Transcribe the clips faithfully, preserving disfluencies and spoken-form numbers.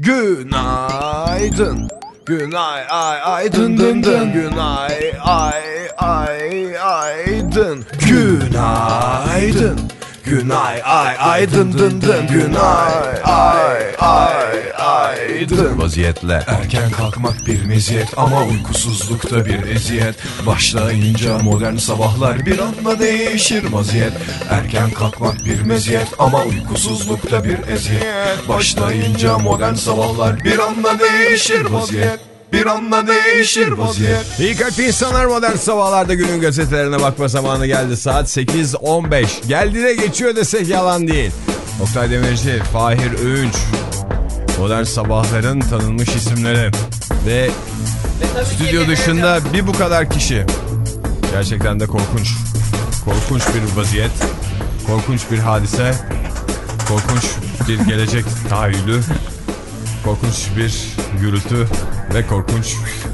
Günaydın. Günay ay ay dın dın dın. Günay ay ay ay dın. Günaydın. Günay ay ay dın dın dın. Günay ay ay ay dın. Vaziyetle erken kalkmak bir meziyet ama uykusuzlukta bir eziyet. Başlayınca modern sabahlar bir anda değişir vaziyet. Erken kalkmak bir meziyet ama uykusuzlukta bir eziyet. Başlayınca modern sabahlar bir anda değişir vaziyet. Bir anda değişir vaziyet. İyi kalp insanlar, modern sabahlarda günün gazetelerine bakma zamanı geldi. Saat sekiz on beş. Geldi de geçiyor desek yalan değil. Oktay Demirci, Fahir Öğünç, modern sabahların tanınmış isimleri ve stüdyo dışında bir bu kadar kişi. Gerçekten de korkunç. Korkunç bir vaziyet. Korkunç bir hadise. Korkunç bir gelecek tahayyülü. Korkunç bir gürültü ve korkunç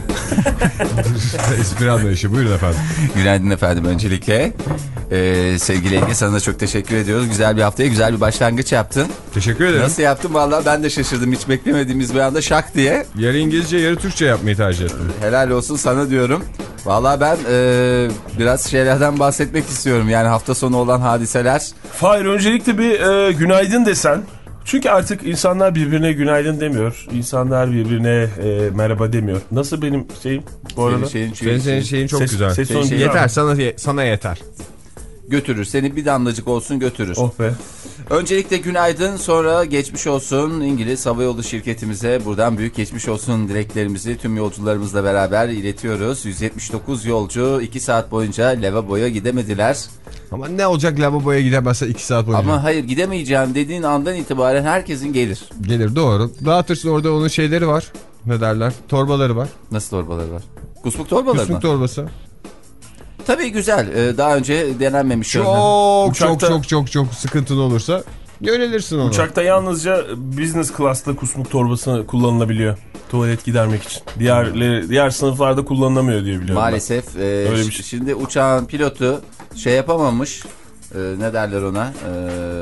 espri anlayışı. Buyurun efendim. Günaydın efendim öncelikle. Ee, sevgili Ege, sana da çok teşekkür ediyoruz. Güzel bir haftaya güzel bir başlangıç yaptın. Teşekkür ederim. Nasıl yaptın? Vallahi ben de şaşırdım. Hiç beklemediğimiz bir anda şak diye. Yarı İngilizce yarı Türkçe yapmayı tercih ettim. Helal olsun sana diyorum. Vallahi ben e, biraz şeylerden bahsetmek istiyorum. Yani hafta sonu olan hadiseler. Fahir, öncelikle bir e, günaydın desen. Çünkü artık insanlar birbirine günaydın demiyor. İnsanlar birbirine e, merhaba demiyor. Nasıl benim şeyim bu arada? Şeyin, Senin, senin şeyin çok ses, güzel. Ses şey, şey, yeter sana, sana yeter. Götürür. Seni bir damlacık olsun götürür. Oh be. Öncelikle günaydın, sonra geçmiş olsun İngiliz Havayolu şirketimize buradan büyük geçmiş olsun dileklerimizi tüm yolcularımızla beraber iletiyoruz. yüz yetmiş dokuz yolcu iki saat boyunca lavaboya gidemediler. Ama ne olacak lavaboya gidemezse iki saat boyunca? Ama hayır, gidemeyeceğim dediğin andan itibaren herkesin gelir. Gelir, doğru. Dağıtırsın, orada onun şeyleri var. Ne derler? Torbaları var. Nasıl torbaları var? Kusmuk torbaları Kusmuk mı? torbası. Tabii güzel. Ee, daha önce denenmemiş. Çok Uçakta... çok çok çok çok sıkıntın olursa yönelirsin ona. Uçakta yalnızca business class'ta kusmuk torbası kullanılabiliyor. Tuvalet gidermek için. Diğer diğer sınıflarda kullanılamıyor diye biliyorum. Maalesef. E, Öyle bir şey. Şimdi uçağın pilotu şey yapamamış. E, ne derler ona? E,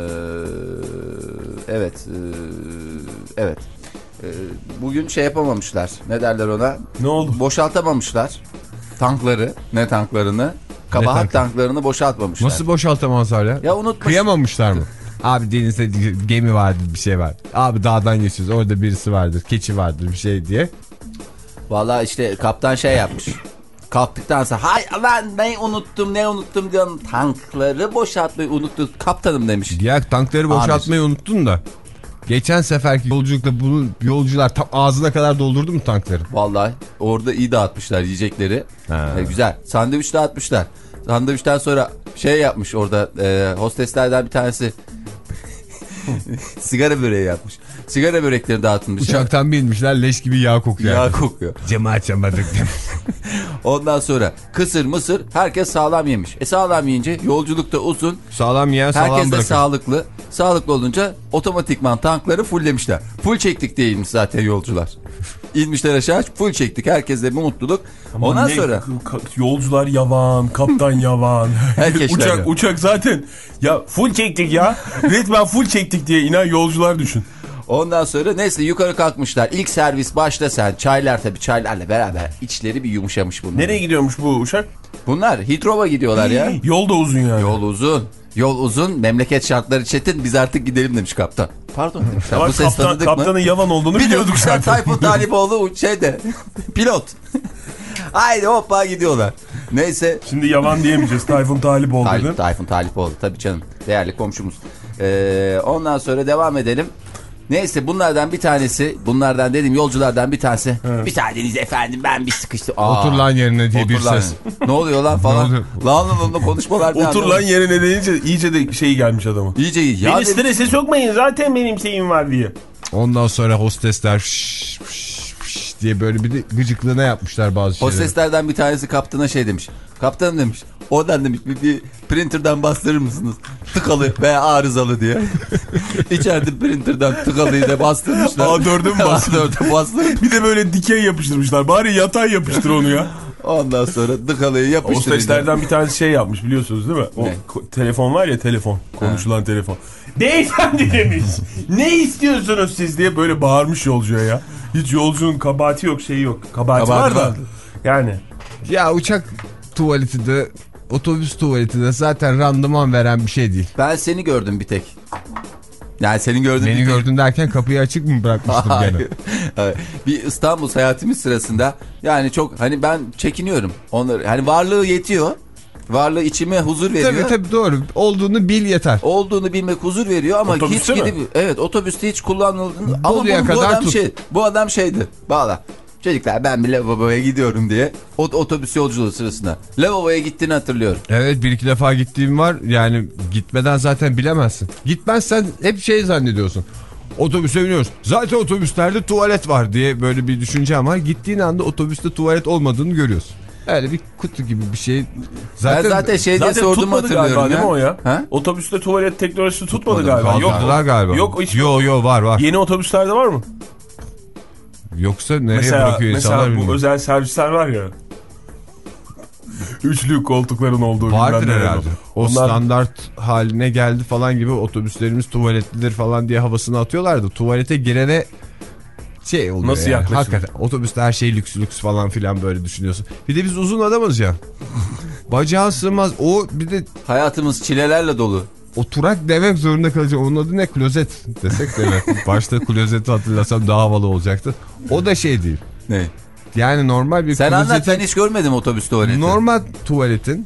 evet. E, evet. E, bugün şey yapamamışlar. Ne derler ona? Ne oldu? Boşaltamamışlar. Tankları. Ne tanklarını? Kabahat tank? tanklarını boşaltmamışlar. Nasıl boşaltamazlar ya? Ya unutmuş. Kıyamamışlar mı? Abi denizde gemi vardır, bir şey var. Abi dağdan geçiyoruz, orada birisi vardır, keçi vardır, bir şey diye. Vallahi işte kaptan şey yapmış. Kalktıktan sonra hay lan ne unuttum ne unuttum diyorum, tankları boşaltmayı unuttum kaptanım demiş. Ya tankları boşaltmayı Amir. unuttun da. Geçen seferki yolculukta bunu yolcular tam ağzına kadar doldurdu mu tankları? Vallahi orada iyi dağıtmışlar yiyecekleri. Ee, güzel. Sandviç dağıtmışlar. Sandviçten sonra şey yapmış orada e, hosteslerden bir tanesi sigara böreği yapmış. Sigara börekleri dağıtılmış. Uçaktan binmişler, leş gibi yağ kokuyor. Yağ kokuyor. Cema açamadık. Ondan sonra kısır mısır herkes sağlam yemiş. E sağlam yiyince yolculukta uzun. Sağlam yiyen sağlam bırakır. Herkes de sağlıklı. Sağlıklı olunca otomatikman tankları fulllemişler. Full çektik değilmiş zaten yolcular. İnmişler aşağı, full çektik. Herkeste bir mutluluk. Ama ondan ne, sonra yolcular yavan, kaptan yavan. uçak ya. Uçak zaten ya full çektik ya. Resmen full çektik diye inan yolcular düşün. Ondan sonra neyse yukarı kalkmışlar. İlk servis başta sen. Çaylar tabii, çaylarla beraber içleri bir yumuşamış bunlar. Nereye gidiyormuş bu uçak? Bunlar Hitrov'a gidiyorlar ya. Yol da uzun yani. Yol uzun. Yol uzun. Memleket şartları çetin. Biz artık gidelim demiş kaptan. Pardon demişler. Ama bu ses kaptan, tanıdık kaptanın mı? yalan olduğunu biliyorduk zaten. Tayfun Talipoğlu şeyde. Pilot. Haydi hoppa gidiyorlar. Neyse. Şimdi yalan diyemeyeceğiz. Tayfun Talipoğlu Tay, dedim. Tayfun Talipoğlu tabii canım. Değerli komşumuz. Ee, ondan sonra devam edelim. Neyse bunlardan bir tanesi, bunlardan dedim yolculardan bir tanesi. Evet. Bir taneniz efendim ben bir sıkıştım. Aa, otur lan yerine diye bir ses. Ne oluyor lan falan. Lan lan lan konuşmalar. Otur lan yerine deyince iyice de şey gelmiş adamın. İyice iyi. Beni strese sokmayın zaten benim şeyim var diye. Ondan sonra hostesler şş, şş, şş diye böyle bir de gıcıklığına yapmışlar bazı şeyleri. Hosteslerden bir tanesi kaptana şey demiş. Kaptanım demiş. Oradan demiş bir, bir printer'dan bastırır mısınız? Tıkalı veya arızalı diye. İçeride printer'dan tıkalıyı da bastırmışlar. A dört'e mi bastırmışlar? A dört'e bastırmışlar. Bir de böyle dikey yapıştırmışlar. Bari yatay yapıştır onu ya. Ondan sonra dıkalayı yapıştırınca. Hosteslerden bir tanesi şey yapmış biliyorsunuz değil mi? O Ne? telefon var ya telefon. Konuşulan ha. telefon. Beyefendi demiş. Ne istiyorsunuz siz diye böyle bağırmış yolcuya ya. Hiç yolcunun kabahati yok şeyi yok. Kabahati, kabahati var da. Yani. Ya uçak tuvaleti de otobüs tuvaleti de zaten randıman veren bir şey değil. Ben seni gördüm bir tek. Yani senin gördüğün Beni gördün derken kapıyı açık mı bırakmıştım gene? Bir İstanbul seyahatimiz sırasında yani çok hani ben çekiniyorum. Onları hani varlığı yetiyor. Varlığı içime huzur veriyor. Tabii tabii doğru. Olduğunu bil yeter. Olduğunu bilmek huzur veriyor ama otobüste hiç mi? gidip evet otobüste hiç kullanıldığını ama bu, kadar bu adam tut. şey bu adam şeydi. Bağla. Çocuklar ben bir lavaboya gidiyorum diye o, otobüs yolculuğu sırasında lavaboya gittiğini hatırlıyorum. Evet bir iki defa gittiğim var. Yani gitmeden zaten bilemezsin. Gitmezsen hep şey zannediyorsun. Otobüse biniyoruz. Zaten otobüslerde tuvalet var diye böyle bir düşüncem var. Gittiğin anda otobüste tuvalet olmadığını görüyorsun. Öyle bir kutu gibi bir şey. Zaten, ben zaten şeyde zaten sordum hatırlıyorum. Galiba, değil mi o ya? Ha? Otobüste tuvalet teknolojisi tutmadı, tutmadı galiba. Yok galiba. Yok hiç. Yo yo var var. Yeni otobüslerde var mı? Yoksa nereye mesela, bırakıyor insanlar mesela bilmiyorum. Bu özel servisler var ya. Üçlü koltukların olduğu. Vardır herhalde. O Onlar... standart haline geldi falan gibi otobüslerimiz tuvaletlidir falan diye havasını atıyorlardı. Tuvalete girene şey oluyor. Nasıl yani. yaklaşım? Hakikaten otobüste her şey lüks lüks falan filan böyle düşünüyorsun. Bir de biz uzun adamız ya. Bacağın sığmaz. O bir de hayatımız çilelerle dolu. Oturak demek zorunda kalacak. Onun adı ne? Klozet desek de evet. Başta klozeti hatırlasam daha havalı olacaktı. O da şey değil. Ne? Yani normal bir sen klozetin... anlat ben hiç görmedim otobüs tuvaleti. Normal tuvaletin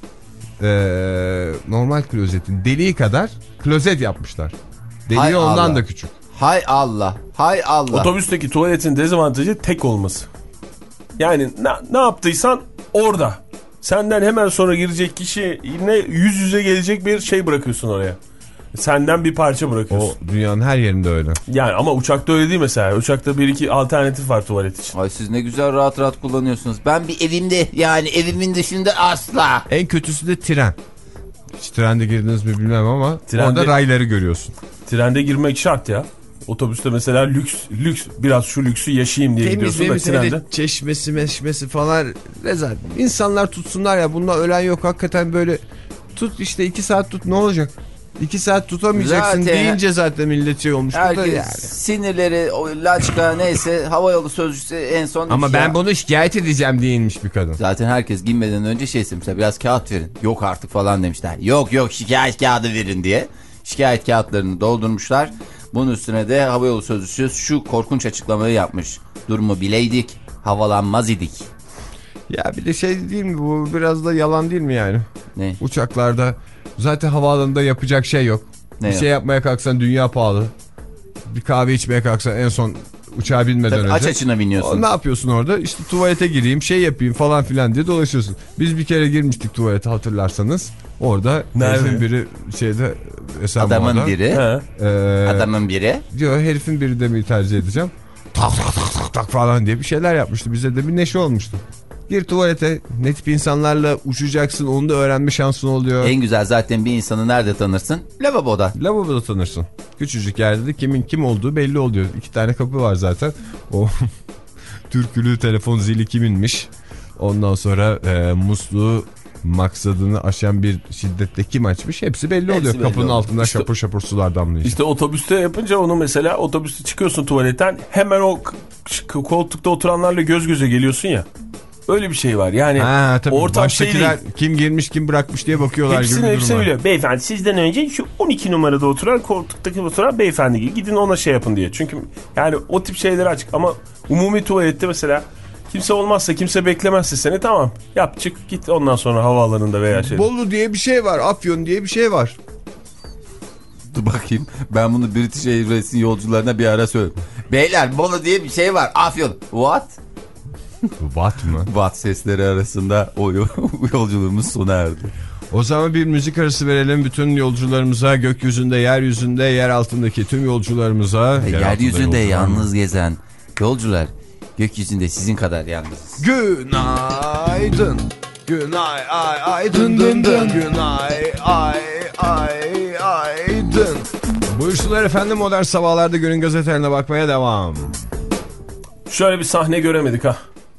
ee, normal klozetin deliği kadar klozet yapmışlar. Deliği Hay ondan Allah. da küçük. Hay Allah. Hay Allah. Otobüsteki tuvaletin dezavantajı tek olması. Yani ne, ne yaptıysan orada. Senden hemen sonra girecek kişi yine yüz yüze gelecek bir şey bırakıyorsun oraya. Senden bir parça bırakıyorsun. O dünyanın her yerinde öyle. Yani ama uçakta öyle değil mesela. Uçakta bir iki alternatif var tuvalet için. Ay siz ne güzel rahat rahat kullanıyorsunuz. Ben bir evimde yani evimin dışında asla. En kötüsü de tren. Hiç trende girdiniz mi bilmem ama Trende, orada rayları görüyorsun. Trende girmek şart ya. Otobüste mesela lüks lüks biraz şu lüksü yaşayayım diye Temiz, gidiyorsun da trende. Çeşmesi meşmesi falan rezalet. İnsanlar tutsunlar ya, bundan ölen yok hakikaten. Böyle tut işte iki saat tut, ne olacak? iki saat tutamayacaksın zaten, deyince zaten millet şey olmuş. Herkes yani. Sinirleri o laçka neyse havayolu sözcüsü en son. Ama ben ya. bunu şikayet edeceğim değilmiş bir kadın. Zaten herkes girmeden önce şey istemişler, biraz kağıt verin. Yok artık falan demişler. Yok yok şikayet kağıdı verin diye. Şikayet kağıtlarını doldurmuşlar. Bunun üstüne de havayolu sözcüsü şu korkunç açıklamayı yapmış. Durumu bileydik, havalanmaz idik. Ya bir de şey değil mi bu, biraz da yalan değil mi yani? Ne? Uçaklarda zaten havaalanında yapacak şey yok. Ne bir yok? şey yapmaya kalksan dünya pahalı. Bir kahve içmeye kalksan en son uçağa binmeden Tabii önce. aç açına biniyorsun. O, ne yapıyorsun orada? İşte tuvalete gireyim, şey yapayım falan filan diye dolaşıyorsun. Biz bir kere girmiştik tuvalete, hatırlarsanız. Orada herifin biri şeyde adamın biri e, adamın biri diyor, herifin biri demeyi tercih edeceğim. Tak tak tak tak tak falan diye bir şeyler yapmıştı. Bize de bir neşe olmuştu. Gir tuvalete, ne tip insanlarla uçacaksın onu da öğrenme şansın oluyor. En güzel zaten bir insanı nerede tanırsın? Lavaboda. Lavaboda tanırsın. Küçücük yerde de kimin kim olduğu belli oluyor. İki tane kapı var zaten. O türkülü telefon zili kiminmiş. Ondan sonra e, musluğu maksadını aşan bir şiddette kim açmış, hepsi belli hepsi oluyor. Belli Kapının oluyor. Altında işte, şapur şapur sular damlıyor. İşte otobüste yapınca onu mesela, otobüste çıkıyorsun tuvaletten, hemen o koltukta oturanlarla göz göze geliyorsun ya. Öyle bir şey var yani. Ha, tabii. Ortam şey değil. Kim girmiş kim bırakmış diye bakıyorlar hepsini, gibi bir hepsini durum var. Biliyor. Beyefendi sizden önce şu on iki numarada oturan, koltuktaki oturan beyefendi gibi gidin ona şey yapın diye. Çünkü yani o tip şeyler açık ama umumi tuvalette mesela kimse olmazsa, kimse beklemezse seni, tamam yap çık git, ondan sonra havaalanında veya şey. Bolu diye bir şey var, Afyon diye bir şey var. Dur bakayım, ben bunu British Airways'in yolcularına bir ara söyledim. Beyler Bolu diye bir şey var, Afyon. What? What mı? What sesleri arasında o yolculuğumuz sona erdi. O zaman bir müzik arası verelim bütün yolcularımıza, gökyüzünde, yeryüzünde, yer altındaki tüm yolcularımıza. E, yeryüzünde yalnız gezen yolcular, gökyüzünde sizin kadar yalnız. Günaydın. Günay ay aydın dın dın. Günay ay ay aydın. Buyursunlar efendim, modern sabahlarda günün gazetelerine bakmaya devam. Şöyle bir sahne göremedik ha.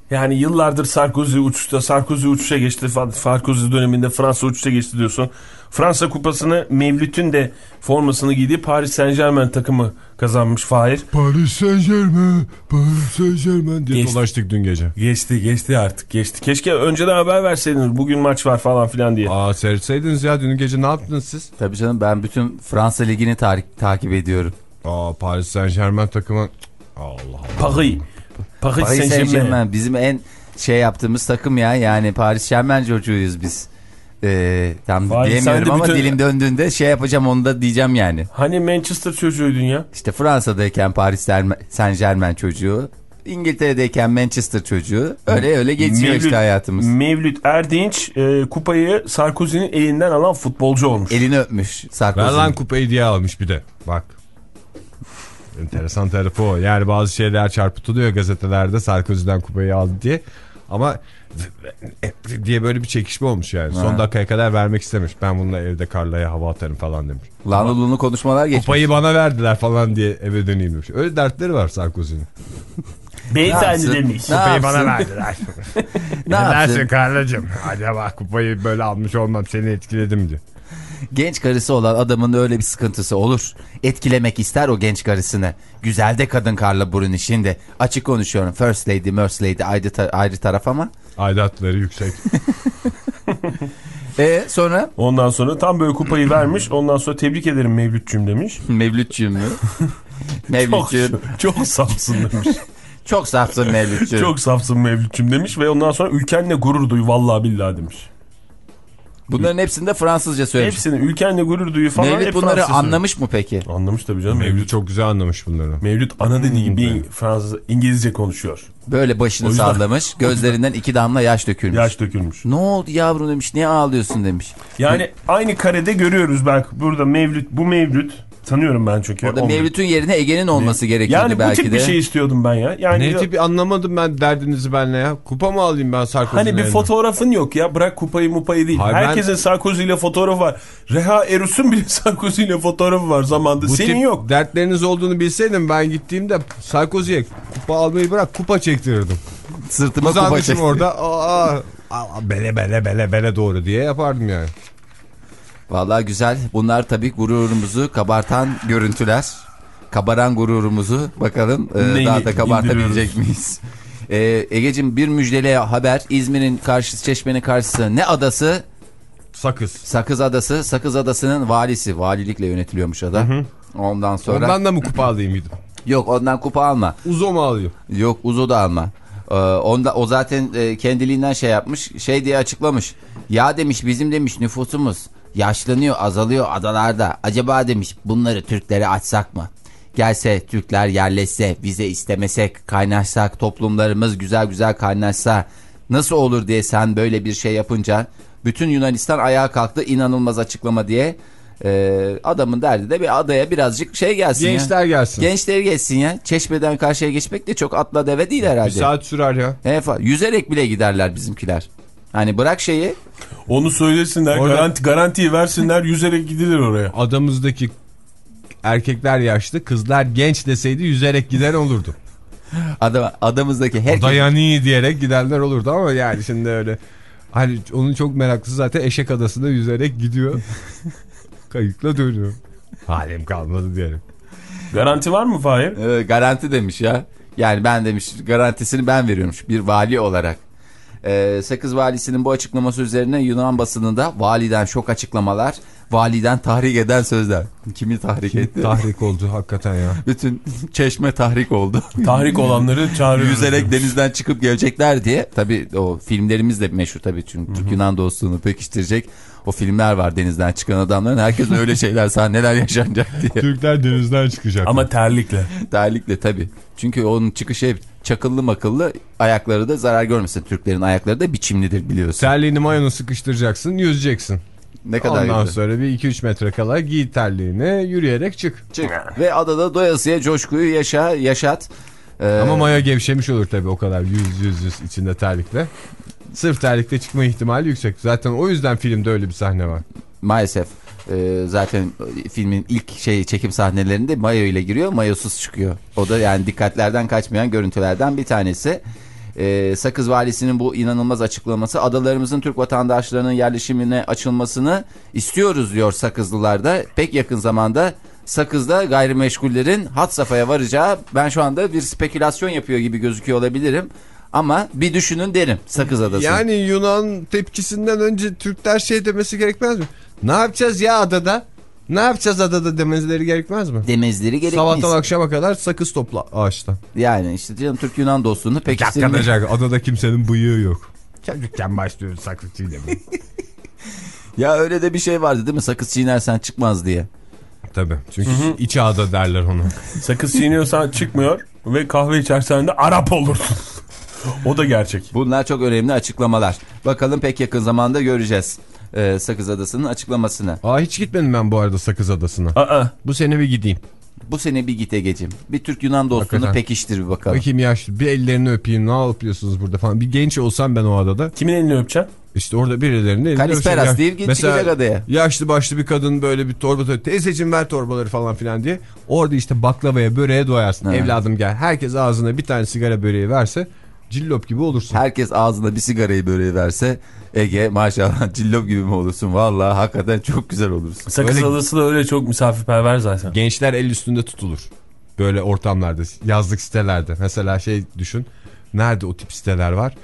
Yani yıllardır Sarkozy uçuşta, Sarkozy uçuşa geçti. Sarkozy döneminde Fransa uçuşa geçti diyorsun. Fransa kupasını Mevlüt'ün de formasını giydiği Paris Saint Germain takımı kazanmış Fahir. Paris Saint Germain, Paris Saint Germain diye geçti. Dolaştık dün gece. Geçti geçti artık geçti. Keşke önceden haber verseydiniz bugün maç var falan filan diye. Aa seyretseydiniz ya dün gece ne yaptınız siz? Tabii canım, ben bütün Fransa Ligi'ni ta takip ediyorum. Aa Paris Saint Germain takımı. Allah Allah. Paris. Paris, Paris Saint Saint Germain. Germain bizim en şey yaptığımız takım ya. Yani Paris Germain çocuğuyuz biz. Ee, tam Vay, diyemiyorum ama bütün... dilim döndüğünde şey yapacağım, onu da diyeceğim yani. Hani Manchester çocuğuydun ya? İşte Fransa'dayken Paris Saint Germain çocuğu, İngiltere'deyken Manchester çocuğu, öyle öyle geçiyor Mevlüt, işte hayatımız. Mevlüt Erdinç e, kupayı Sarkozy'nin elinden alan futbolcu olmuş. Elini öpmüş Sarkozy. Ver lan kupayı diye almış bir de. Bak. Enteresan tarafı o. Yani bazı şeyler çarpıtılıyor gazetelerde Sarkozy'den kupayı aldı diye. Ama diye böyle bir çekişme olmuş yani. Ha. Son dakikaya kadar vermek istemiş. Ben bununla evde Carla'ya hava atarım falan demiş. Lanolunu konuşmalar geçmiş. Kupayı bana verdiler falan diye eve döneyim demiş. Öyle dertleri var Sarkozy'nin. Beyefendi demiş. Kupayı bana verdiler. Ne yapsın Carla'cığım? Acaba kupayı böyle almış olmam seni etkiledim diye. Genç karısı olan adamın öyle bir sıkıntısı olur. Etkilemek ister o genç karısını. Güzel de kadın Carla Bruni, şimdi açık konuşuyorum. First lady, first lady ayrı, ta ayrı taraf ama. Aidatları yüksek. E sonra? Ondan sonra tam böyle kupayı vermiş. Ondan sonra tebrik ederim Mevlütçüm demiş. Mevlütçüm mü? Mevlütçüm. Çok, çok safsın demiş. Çok safsın Mevlütçüm. Çok safsın Mevlütçüm demiş ve ondan sonra ülkenle gurur duy vallahi billahi demiş. Bunların hepsini de Fransızca söylemiş. Hepsini ülkenle gurur duyu falan. Mevlüt hep bunları Fransızca anlamış mı peki? Anlamış tabii canım. Mevlüt, Mevlüt çok güzel anlamış bunları. Mevlüt ana dediği gibi Fransız, İngilizce konuşuyor. Böyle başını yüzden... sallamış, gözlerinden iki damla yaş dökülmüş. Yaş dökülmüş. Ne oldu yavrum demiş, niye ağlıyorsun demiş. Yani ne? Aynı karede görüyoruz bak burada Mevlüt, bu Mevlüt. Tanıyorum ben çünkü. Orada Mevlüt'ün yerine Ege'nin olması gerekiyordu yani belki de. Yani bu tip bir şey istiyordum ben ya. Yani ne tipi anlamadım ben derdinizi benle ya. Kupa mı alayım ben Sarkozy'nin Hani bir elinden? Fotoğrafın yok ya. Bırak kupayı mupayı değil. Hayır, Herkesin ben... Sarkozy ile fotoğrafı var. Reha Erus'un bile Sarkozy ile fotoğrafı var zamanda. Bu senin yok. Dertleriniz olduğunu bilseydim ben gittiğimde Sarkozy'ye kupa almayı bırak kupa çektirirdim. Sırtıma kupa çektirdim. orada aa, aa, bele bele bele bele doğru diye yapardım yani. Vallahi güzel. Bunlar tabii gururumuzu kabartan görüntüler. Kabaran gururumuzu bakalım e, daha da kabartabilecek miyiz? E, Egeciğim bir müjdeli haber. İzmir'in karşısı, Çeşme'nin karşısı ne adası? Sakız. Sakız Adası. Sakız Adası'nın valisi. Valilikle yönetiliyormuş ada. Hı hı. Ondan sonra. Ondan da mı kupa alayım mıydım? Yok, ondan kupa alma. Uzo mu alayım? Yok, Uzo da alma. Ee, onda, o zaten e, kendiliğinden şey yapmış. Şey diye açıklamış. Ya demiş bizim demiş nüfusumuz yaşlanıyor, azalıyor adalarda. Acaba demiş bunları Türklere açsak mı? Gelse Türkler yerleşse, vize istemesek, kaynaşsak, toplumlarımız güzel güzel kaynaşsa nasıl olur diye sen böyle bir şey yapınca bütün Yunanistan ayağa kalktı. İnanılmaz açıklama diye. Ee, adamın derdi de bir adaya birazcık şey gelsin. Gençler ya. gelsin. Gençler gelsin ya. Çeşmeden karşıya geçmek de çok atla deve değil herhalde. Bir saat sürer ya. Evet, yüzerek bile giderler bizimkiler. Hani bırak şeyi. Onu söylesinler, orada... garanti, garantiyi versinler, yüzerek gidilir oraya. Adamızdaki erkekler yaşlı, kızlar genç deseydi yüzerek giden olurdu. Adam, adamızdaki herkes... Dayani diyerek gidenler olurdu ama yani şimdi öyle... Hani onun çok meraklısı zaten Eşek Adası'nda yüzerek gidiyor. Kayıkla dönüyor. Halim kalmadı diyelim. Garanti var mı Fahir? Ee, garanti demiş ya. Yani ben demiş garantisini ben veriyormuş bir vali olarak. Ee, Sakız valisinin bu açıklaması üzerine Yunan basınında validen şok açıklamalar, validen tahrik eden sözler. Kimi tahrik Kim etti? Tahrik oldu hakikaten ya. Bütün Çeşme tahrik oldu. Tahrik olanları çağırıyoruz. Yüzerek denizden çıkıp gelecekler diye. Tabii o filmlerimiz de meşhur tabii. Çünkü Türk-Yunan dostluğunu pekiştirecek o filmler var, denizden çıkan adamların. Herkes öyle şeyler sahneler yaşanacak diye. Türkler denizden çıkacak. Ama terlikle. Terlikle tabii. Çünkü onun çıkışı hep çakıllı makıllı, ayakları da zarar görmesin. Türklerin ayakları da biçimlidir biliyorsun. Terliğini mayonu sıkıştıracaksın, yüzeceksin. Ne kadar Ondan güzel. sonra bir iki üç metre kala giy terliğini, yürüyerek çık. Çık. Ve adada doyasıya coşkuyu yaşa, yaşat. Ee, Ama maya gevşemiş olur tabii o kadar yüz yüz yüz içinde terlikle. Sırf terlikle çıkma ihtimali yüksek. Zaten o yüzden filmde öyle bir sahne var. Maalesef. Ee, zaten filmin ilk şey çekim sahnelerinde mayo ile giriyor, mayosuz çıkıyor. O da yani dikkatlerden kaçmayan görüntülerden bir tanesi. Ee, Sakız Valisi'nin bu inanılmaz açıklaması, adalarımızın Türk vatandaşlarının yerleşimine açılmasını istiyoruz diyor Sakızlılar da. Pek yakın zamanda Sakız'da gayrimeşgullerin had safhaya varacağı, ben şu anda bir spekülasyon yapıyor gibi gözüküyor olabilirim. Ama bir düşünün derim Sakız Adası. Yani Yunan tepkisinden önce Türkler şey demesi gerekmez mi? Ne yapacağız ya adada? Ne yapacağız adada demezleri gerekmez mi? Demezleri gerekmez. Sabahtan akşama kadar sakız topla ağaçtan. Yani işte canım Türk-Yunan dostluğunu pek Yaklanacak. Adada kimsenin bıyığı yok. Çocukken başlıyoruz sakız çiğnemeye. Ya öyle de bir şey vardı değil mi? Sakız çiğnersen çıkmaz diye. Tabii. Çünkü hı hı. iç ağda derler onu. Sakız çiğniyorsan çıkmıyor ve kahve içersen de Arap olursun. O da gerçek. Bunlar çok önemli açıklamalar. Bakalım pek yakın zamanda göreceğiz. Ee, Sakız Adası'nın açıklamasını. Aa, hiç gitmedim ben bu arada Sakız Adası'na. Aa. Bu sene bir gideyim. Bu sene bir git Egeciğim. Bir Türk-Yunan dostluğunu pekiştir bir bakalım. Bakayım yaşlı. Bir ellerini öpeyim. Ne yapıyorsunuz burada falan. Bir genç olsam ben o adada. Kimin elini öpeceksin? İşte orada birilerinin elini öpeceğim. Kalisperas deyip git çıkacak adaya. Yaşlı başlı bir kadın böyle bir torba. Teyzeciğim ver torbaları falan filan diye. Orada işte baklavaya böreğe doyarsın. Ha. Evladım gel. Herkes ağzına bir tane sigara böreği verse cillop gibi olursun. Herkes ağzına bir sigarayı böreği verse Ege maşallah cillop gibi mi olursun? Vallahi hakikaten çok güzel olursun. Sakız öyle, Adası da öyle çok misafirperver zaten. Gençler el üstünde tutulur. Böyle ortamlarda, yazlık sitelerde. Mesela şey düşün. Nerede o tip siteler var?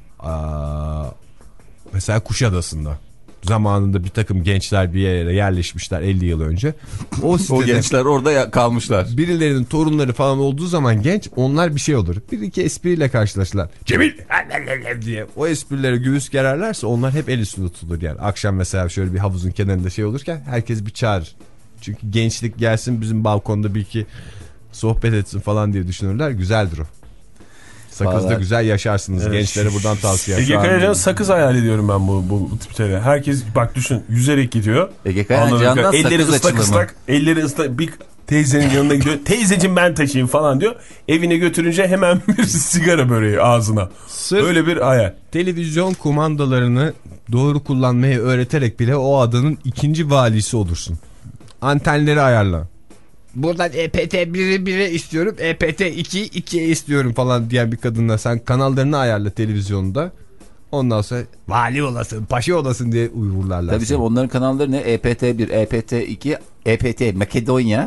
Aa, mesela Kuşadası'nda. Zamanında bir takım gençler bir yere yerleşmişler elli yıl önce. O, sitede, o gençler orada kalmışlar. Birilerinin torunları falan olduğu zaman genç, onlar bir şey olur. Bir iki espriyle karşılaşırlar. Cemil diye. O esprilere göğüs gererlerse onlar hep el üstünde tutulur yani. Akşam mesela şöyle bir havuzun kenarında şey olurken herkes bir çağırır. Çünkü gençlik gelsin bizim balkonda bir iki sohbet etsin falan diye düşünürler. Güzeldir o. Sakız'da vallahi güzel yaşarsınız. Evet. Gençlere buradan tavsiye. Ege Kayacan sakız hayal ediyorum ben bu, bu, bu tip şeyleri. Herkes bak düşün yüzerek gidiyor. Ege Kayacan'dan elleri sakız ıslak ıslak. Elleri ıslak. Bir teyzenin yanına gidiyor. Teyzeciğim ben taşıyayım falan diyor. Evine götürünce hemen bir sigara böreği ağzına. Sırf öyle bir hayal. Televizyon kumandalarını doğru kullanmayı öğreterek bile o adanın ikinci valisi olursun. Antenleri ayarla. Buradan E P T biri bire istiyorum, E P T iki ikiye istiyorum falan diyen bir kadınla sen kanallarını ayarla televizyonda. Ondan sonra vali olasın, paşa olasın diye uyurlarlar. Tabii canım onların kanalları ne? E P T bir, E P T iki, E P T Makedonya.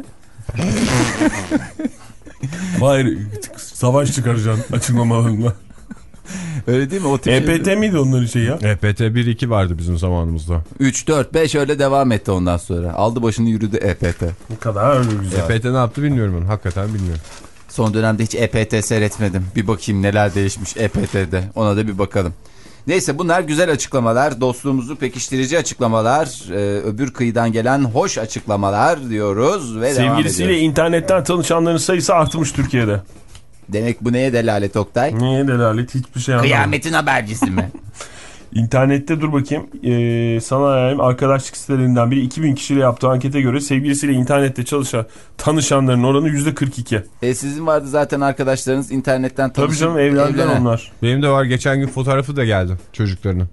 Hayır, savaş çıkaracaksın açıklamalarında. Öyle değil mi? O E P T şey miydi onların şeyi ya? E P T bir iki vardı bizim zamanımızda. üç dört beş öyle devam etti ondan sonra. Aldı başını yürüdü E P T. Ne kadar güzel. E P T ne yaptı bilmiyorum ben. Hakikaten bilmiyorum. Son dönemde hiç E P T seyretmedim. Bir bakayım neler değişmiş E P T'de. Ona da bir bakalım. Neyse bunlar güzel açıklamalar. Dostluğumuzu pekiştirici açıklamalar. Ee, öbür kıyıdan gelen hoş açıklamalar diyoruz ve devam sevgilisiyle internetten tanışanların sayısı artmış Türkiye'de. Demek bu neye delalet Oktay? Neye delalet? Hiçbir şey anlamadım. Kıyametin habercisi mi? İnternette dur bakayım. Ee, sana ayağım arkadaşlık sitelerinden biri iki bin kişiyle yaptığı ankete göre sevgilisiyle internette çalışan tanışanların oranı yüzde kırk iki. E sizin vardı zaten arkadaşlarınız internetten tanışan. Tabii canım evlendiler onlar. Benim de var, geçen gün fotoğrafı da geldi çocuklarının.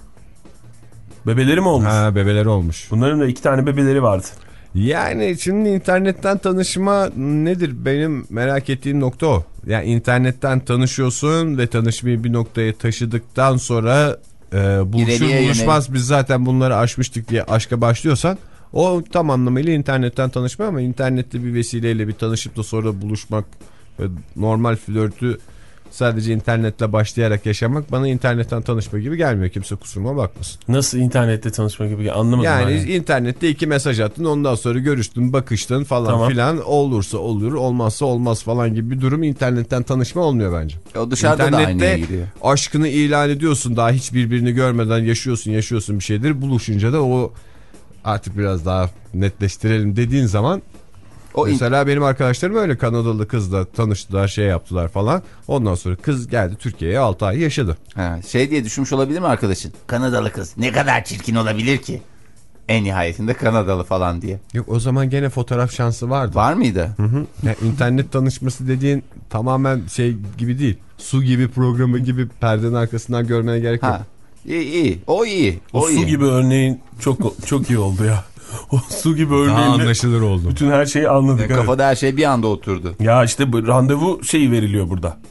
Bebeleri mi olmuş? Ha, bebeleri olmuş. Bunların da iki tane bebeleri vardı. Yani şimdi internetten tanışma nedir? Benim merak ettiğim nokta o. Yani internetten tanışıyorsun ve tanışmayı bir noktaya taşıdıktan sonra e, buluşur buluşmaz biz zaten bunları aşmıştık diye aşka başlıyorsan o tam anlamıyla internetten tanışma, ama internette bir vesileyle bir tanışıp da sonra buluşmak ve normal flörtü sadece internetle başlayarak yaşamak bana internetten tanışma gibi gelmiyor. Kimse kusuruma bakmasın. Nasıl internette tanışma gibi? Anlamadım. Yani, yani internette iki mesaj attın, ondan sonra görüştün, bakıştın falan tamam. filan, olursa olur, olmazsa olmaz falan gibi bir durum internetten tanışma olmuyor bence. O dışarıda İnternette da aynıya giriyor. Aşkını ilan ediyorsun, daha hiç birbirini görmeden yaşıyorsun yaşıyorsun bir şeydir. Buluşunca da o artık biraz daha netleştirelim dediğin zaman o mesela in... benim arkadaşlarım öyle Kanadalı kızla tanıştılar, şey yaptılar falan. Ondan sonra kız geldi Türkiye'ye, altı ay yaşadı. Ha, şey diye düşünmüş olabilir mi arkadaşın? Kanadalı kız ne kadar çirkin olabilir ki? En nihayetinde Kanadalı falan diye. Yok, o zaman gene fotoğraf şansı vardı. Var mıydı? Hı hı. Yani internet tanışması dediğin tamamen şey gibi değil. Su gibi programı gibi perdenin arkasından görmeye gerek yok. Ha. İyi iyi. O iyi. O, o su iyi. gibi örneğin çok çok iyi oldu ya. O su gibi örneğinle daha anlaşılır oldu. Bütün her şeyi anladık. Yani kafada her şey bir anda oturdu. Ya işte bu randevu şeyi veriliyor burada.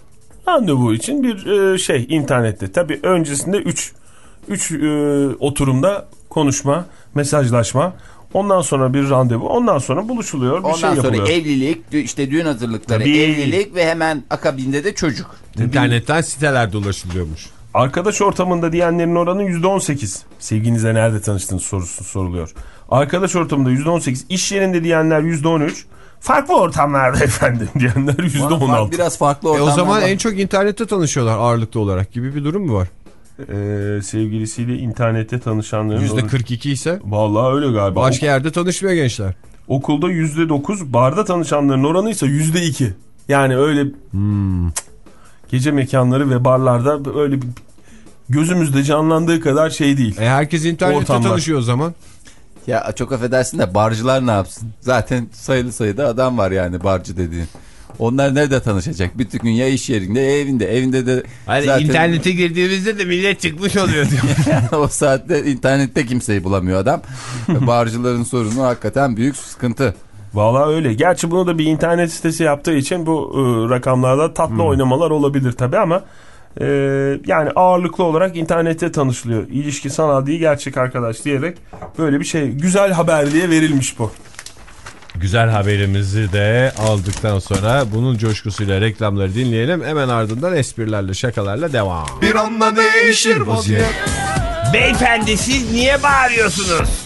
Randevu için bir e, şey internette. Tabii öncesinde üç üç oturumda konuşma, mesajlaşma. Ondan sonra bir randevu. Ondan sonra buluşuluyor. Bir Ondan şey sonra yapılıyor. evlilik, işte düğün hazırlıkları, Tabii. evlilik ve hemen akabinde de çocuk. İnternetten sitelerde ulaşılıyormuş. Arkadaş ortamında diyenlerin oranı yüzde on sekiz. Sevginizle nerede tanıştınız sorusu soruluyor. Arkadaş ortamında yüzde on sekiz. İş yerinde diyenler yüzde on üç. Farklı ortamlarda efendim diyenler yüzde on altı. Biraz farklı E ortamlar o zaman var. en çok internette tanışıyorlar ağırlıklı olarak gibi bir durum mu var? Ee, sevgilisiyle internette tanışanların yüzde kırk iki ise vallahi öyle galiba. başka yerde tanışmıyor gençler. Okulda yüzde dokuz, barda tanışanların oranı ise yüzde iki. Yani öyle Hmm. gece mekanları ve barlarda öyle bir gözümüzde canlandığı kadar şey değil. E herkes internette Ortamlar. tanışıyor o zaman. Ya çok affedersin de barcılar ne yapsın? Zaten sayılı sayıda adam var yani barcı dediğin. Onlar nerede tanışacak? Bütün gün ya iş yerinde ya evinde. Evinde de Hani zaten... internete girdiğimizde de millet çıkmış oluyor diyor. o saatte internette kimseyi bulamıyor adam. Barcıların sorunu hakikaten büyük sıkıntı. Vallahi öyle. Gerçi bunu da bir internet sitesi yaptığı için bu e, rakamlarda tatlı hmm. oynamalar olabilir tabii ama e, yani ağırlıklı olarak internette tanışılıyor. İlişki sanal değil gerçek arkadaş diyerek böyle bir şey. Güzel haber diye verilmiş bu. Güzel haberimizi de aldıktan sonra bunun coşkusuyla reklamları dinleyelim. Hemen ardından esprilerle şakalarla devam. Bir anda değişir vaziyet. Beyefendi siz niye bağırıyorsunuz?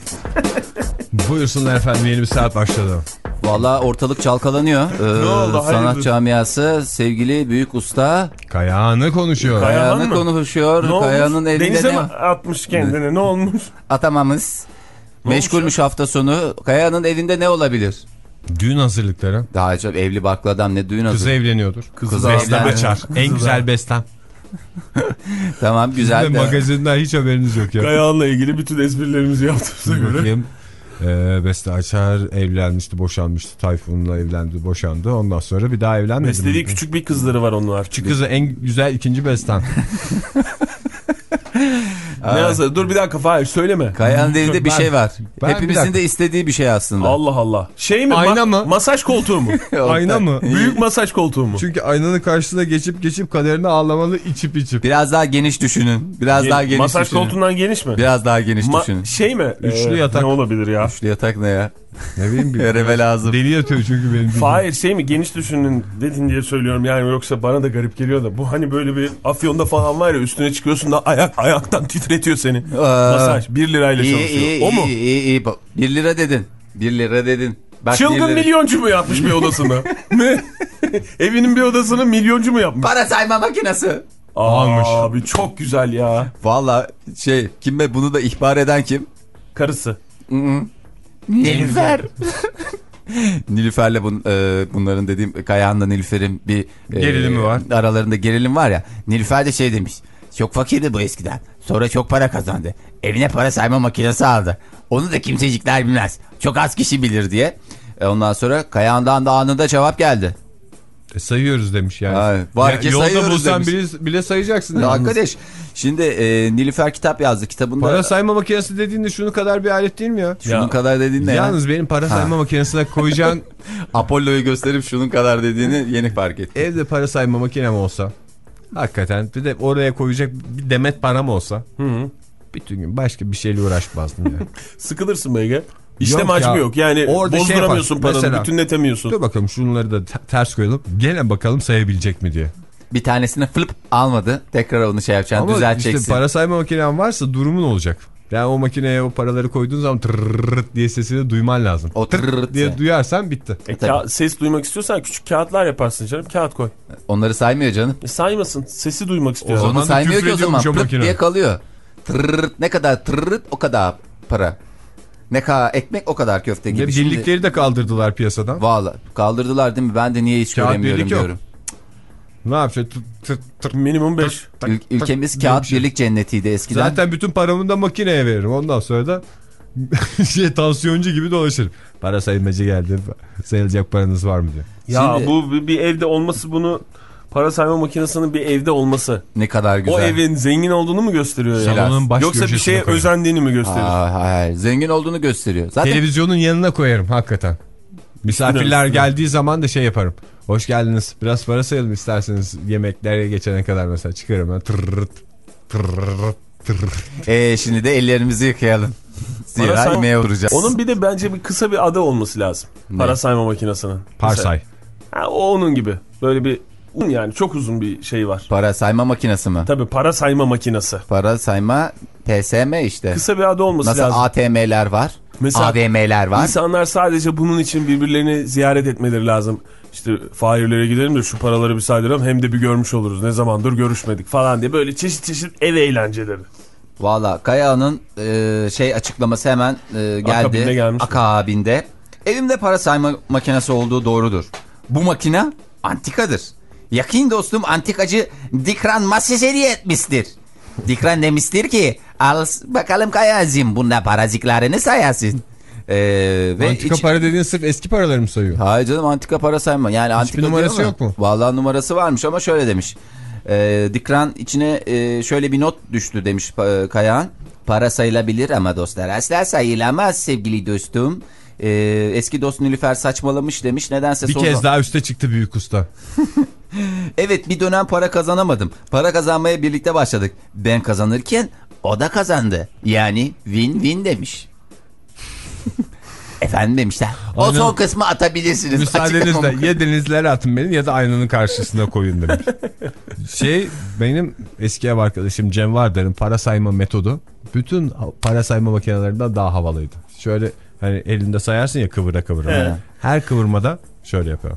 Buyursunlar efendim, yeni bir saat başladı. Valla ortalık çalkalanıyor. Ee, Ne oldu? sanat Hayırdır? camiası sevgili büyük usta Kayağını konuşuyor. Kaya- Kayahan Kayahan'ı mı? konuşuyor. Ne Kayahan'ın olmuş? elinde Denize ne mi atmış kendini? Ne olmuş? atamamız. Meşgulmüş hafta sonu. Kayahan'ın evinde ne olabilir? Düğün hazırlıkları. Daha çok evli barklı adam ne düğün Kız hazır. evleniyordur. Kızı Bestem evlen- açar. En güzel bestem. Tamam güzel. Sizin de magazinden hiç haberiniz yok ya. Kayahan'la ilgili bütün esprilerimizi yaptığımıza göre. Bakayım. Ee, Beste Açar evlenmişti, boşanmıştı. Tayfun'la evlendi, boşandı. Ondan sonra bir daha evlenmedi. Beslediği küçük bir kızları var onun var. Küçük kızı en güzel ikinci bestem. Ne yazar? Dur bir dakika Fahir söyleme. Kayahan'ın evinde bir Ben- şey var. ben bir Hepimizin dakika. de istediği bir şey aslında. Allah Allah. Şey mi? Ayna Ma- mı? Masaj koltuğu mu? Ayna mı? Büyük masaj koltuğu mu? Çünkü aynanın karşısına geçip geçip kaderine ağlamalı, içip içip. Biraz daha geniş düşünün. Biraz daha geniş Masaj düşünün. koltuğundan geniş mi? Biraz daha geniş Ma- düşünün. şey mi? Üçlü Ee, yatak. Ne olabilir ya? Üçlü yatak ne ya? Ne bileyim bir. Eve lazım. Deli yatıyor çünkü benim. Fahir şey mi? Geniş düşünün dedin diye söylüyorum yani yoksa bana da garip geliyor da. Bu hani böyle bir afyonda falan var ya üstüne çıkıyorsun da ayak ayaktan titretiyor seni. Masaj bir lirayla İyi, çalışıyor. iyi, O mu? iyi, iyi, iyi. Bak, bir lira dedin. Bir lira dedin. Bak, bir Çılgın lira. milyoncu mu yapmış bir odasına? Ne? Evinin bir odasını milyoncu mu yapmış? Para sayma makinesi. Almış. Abi çok güzel ya. Valla şey kime bunu da ihbar eden kim? Karısı. Nilüfer. Nilüfer'le bun, e, bunların dediğim Kayahan'la Nilüfer'in bir e, Gerilimi var. Aralarında gerilim var ya. Nilüfer de şey demiş. Çok fakirdi bu eskiden. Sonra çok para kazandı. Evine para sayma makinesi aldı. Onu da kimsecikler bilmez. Çok az kişi bilir diye. E, ondan sonra Kayahan'dan da anında cevap geldi. E, sayıyoruz demiş yani. Ay, var ki yolda sayıyoruz bulsan demiş. bile, bile sayacaksın. Ya yalnız. arkadaş şimdi e, Nilüfer kitap yazdı. Kitabında Para sayma makinesi dediğinde şunu kadar bir alet değil mi ya? şunun Ya. kadar dediğin ne ya? Yalnız benim para sayma makinesine koyacağın Apollo'yu gösterip şunun kadar dediğini yeni fark ettim. evde para sayma makinem olsa, hakikaten bir de oraya koyacak bir demet param olsa, Hı hı. bütün gün başka bir şeyle uğraşmazdım ya. Sıkılırsın Bege. İşlem Yok hacmi ya. yok. Yani Orada şey bozduramıyorsun yapar. paranı. Mesela- Bütünletemiyorsun. Dur bakalım şunları da te- ters koyalım. Gene bakalım sayabilecek mi diye. Bir tanesini flip almadı. Tekrar onu şey yapacaksın, Ama düzelteceksin. işte para sayma makinen varsa durumun olacak. Yani o makineye o paraları koyduğun zaman tırrrrt diye sesini duyman lazım. O tırrrrt diye diye. duyarsan bitti. E, Tabii. ka- ses duymak istiyorsan küçük kağıtlar yaparsın canım. Kağıt koy. Onları saymıyor canım. E, saymasın. Sesi duymak istiyor. O zaman Onu da saymıyor ki o zaman. küfrediyormuş o Pırt makine. diye kalıyor. Tırrrt ne kadar tırrrt o kadar para. Ne kadar ekmek o kadar köfte gibi. Ve Şimdi, birlikleri de kaldırdılar piyasadan. vallahi kaldırdılar değil mi? Ben de niye hiç Kağıt göremiyorum birlik yok. diyorum. Ne yapacak? Tır, tır, tır. Minimum beş. Ül- ülkemiz diye kağıt bir şey. birlik cennetiydi eskiden. Zaten bütün paramı da makineye veririm. Ondan sonra da şey tansiyoncu gibi dolaşırım. Para sayılmacı geldi. Sayılacak paranız var mı diyor. Ya Şimdi- bu bir- bir evde olması bunu para sayma makinesinin bir evde olması. Ne kadar güzel. O evin zengin olduğunu mu gösteriyor ya? Salonun baş Yoksa bir köşesine şeye koyarım. özendiğini mi gösteriyor? Aa, hayır. Zengin olduğunu gösteriyor. Zaten Televizyonun yanına koyarım hakikaten. Misafirler Üstüne, üstüne. geldiği zaman da şey yaparım. Hoş geldiniz. Biraz para sayalım isterseniz yemeklere geçene kadar mesela çıkarım ben. Tırrrt, tırrrt, tırrrt. Ee, şimdi de ellerimizi yıkayalım. Zira say- yemeğe vuracağız. Onun bir de bence bir kısa bir adı olması lazım. Ne? Para sayma makinesinin. Parsay. Ha, o onun gibi. Böyle bir yani çok uzun bir şey var. Para sayma makinesi mi? Tabii para sayma makinesi. Para sayma P S M işte. Kısa bir adı olması Nasıl lazım. A T M'ler var? Mesela A V M'ler var. İnsanlar sadece bunun için birbirlerini ziyaret etmeleri lazım. İşte Fahirlere gidelim de şu paraları bir saydıralım hem de bir görmüş oluruz. Ne zamandır görüşmedik falan diye böyle çeşit çeşit ev eğlenceleri. Valla Kaya'nın e, şey açıklaması hemen e, geldi. Akabinde gelmiş. Akabinde. Evimde para sayma makinesi olduğu doğrudur. Bu makine antikadır. Yakın dostum antikacı Dikran Masis hediye etmiştir. Dikran demiştir ki al bakalım Kaya'cığım bunda paracıklarını sayasın. Ee, ve Antika iç... para dediğin sırf eski paraları mı sayıyor? Hayır canım antika para sayma. Yani antika numarası diyor yok mu? Vallahi numarası varmış ama şöyle demiş. Ee, Dikran içine e, şöyle bir not düştü demiş e, Kayağan. Para sayılabilir ama dostlar asla sayılamaz sevgili dostum. Ee, eski dost Nilüfer saçmalamış demiş. Nedense Bir sonra... kez daha üste çıktı büyük usta. Evet bir dönem para kazanamadım. Para kazanmaya birlikte başladık. Ben kazanırken o da kazandı. Yani win-win demiş. Efendim demişler. O Aynen. son kısmı atabilirsiniz. Müsaadenizle Açıklamam- ya denizlere atın beni ya da aynanın karşısına koyun demiş. Şey benim eski ev arkadaşım Cem Vardar'ın para sayma metodu bütün para sayma makinelerinden daha havalıydı. Şöyle hani elinde sayarsın ya kıvıra kıvıra. Evet. Her kıvırmada şöyle yapıyor.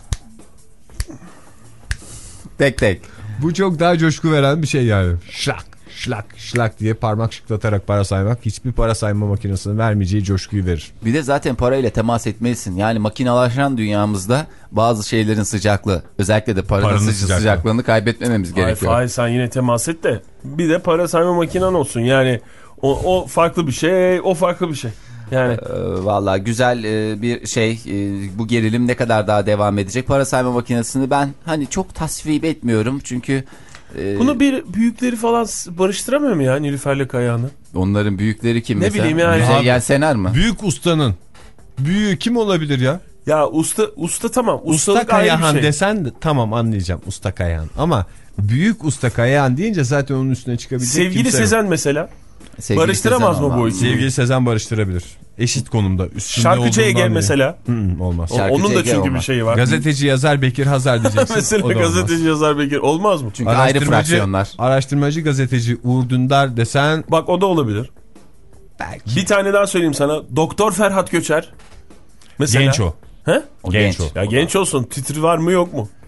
Tek tek. Bu çok daha coşku veren bir şey yani. Şlak şlak şlak diye parmak şıklatarak para saymak hiçbir para sayma makinesinin vermeyeceği coşkuyu verir. Bir de zaten parayla temas etmelisin. Yani makinalaşan dünyamızda bazı şeylerin sıcaklığı, özellikle de paranın, Paranın sıca- sıcaklığı. sıcaklığını kaybetmememiz Ay gerekiyor. Fahir sen yine temas et de bir de para sayma makinen olsun. Yani o, o farklı bir şey, o farklı bir şey. Yani Ee, Vallahi güzel e, bir şey. E, bu gerilim ne kadar daha devam edecek? Para sayma makinesini ben hani çok tasvip etmiyorum. Çünkü e, bunu bir büyükleri falan barıştıramıyor mu ya Nilüfer'le Kayağan'ı? onların büyükleri kim Ne mesela? bileyim yani. Müzeyyen Senar mı? Büyük ustanın büyüğü kim olabilir ya? Ya usta usta tamam. Usta Ustalık ayrı bir Kayahan şey. desen de, tamam anlayacağım Usta Kayahan ama büyük Usta Kayahan deyince zaten onun üstüne çıkabilecek Sevgili kimse yok. Sezen mesela. Sevgili Barıştıramaz Sezen mı bu olmaz. ikili? Sevgili Sezen barıştırabilir. Eşit konumda. Üstünde Şarkıcı olduğundan Ege beri. mesela. Hı, hı, olmaz. O- Şarkıcı onun da Ege çünkü bir olmaz. şeyi var. Gazeteci yazar Bekir Hazar diyeceksin. Mesela o da olmaz. gazeteci yazar Bekir olmaz mı? Çünkü ayrı fraksiyonlar. Araştırmacı gazeteci Uğur Dündar desen Bak o da olabilir. Belki. Bir tane daha söyleyeyim sana. Doktor Ferhat Göçer. Mesela. genç o. He? O genç genç. o. Ya genç olsun. Titri var mı yok mu?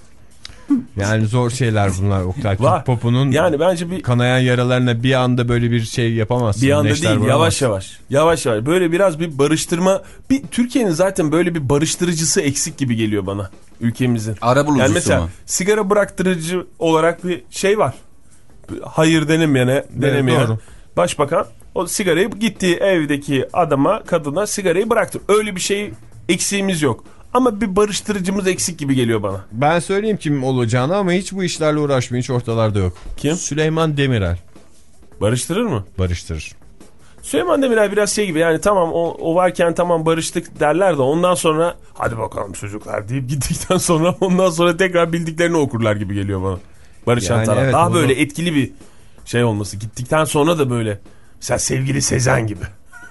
Yani zor şeyler bunlar Oktay. Var. Türk popunun Yani bence bir kanayan yaralarına bir anda böyle bir şey yapamazsın. bir anda Neşter değil vuramazsın. yavaş yavaş. Yavaş yavaş. Böyle biraz bir barıştırma. Bir Türkiye'nin zaten böyle bir barıştırıcısı eksik gibi geliyor bana. Ülkemizin. Arabulucusu Yani mesela mu? sigara bıraktırıcı olarak bir şey var. Hayır denemeyene denemeyen. doğru. Başbakan o sigarayı gittiği evdeki adama kadına sigarayı bıraktı. Öyle bir şey eksiğimiz yok. Ama bir barıştırıcımız eksik gibi geliyor bana. Ben söyleyeyim kim olacağını ama hiç bu işlerle uğraşmıyor. Hiç ortalarda yok. Kim? Süleyman Demirel Barıştırır mı? barıştırır. Süleyman Demirel biraz şey gibi yani tamam o, o varken tamam barıştık derler de ondan sonra hadi bakalım çocuklar deyip gittikten sonra ondan sonra tekrar bildiklerini okurlar gibi geliyor bana. Barışan Yani taraf. evet, Daha onu- böyle etkili bir şey olması. Gittikten sonra da böyle mesela sevgili Sezen gibi.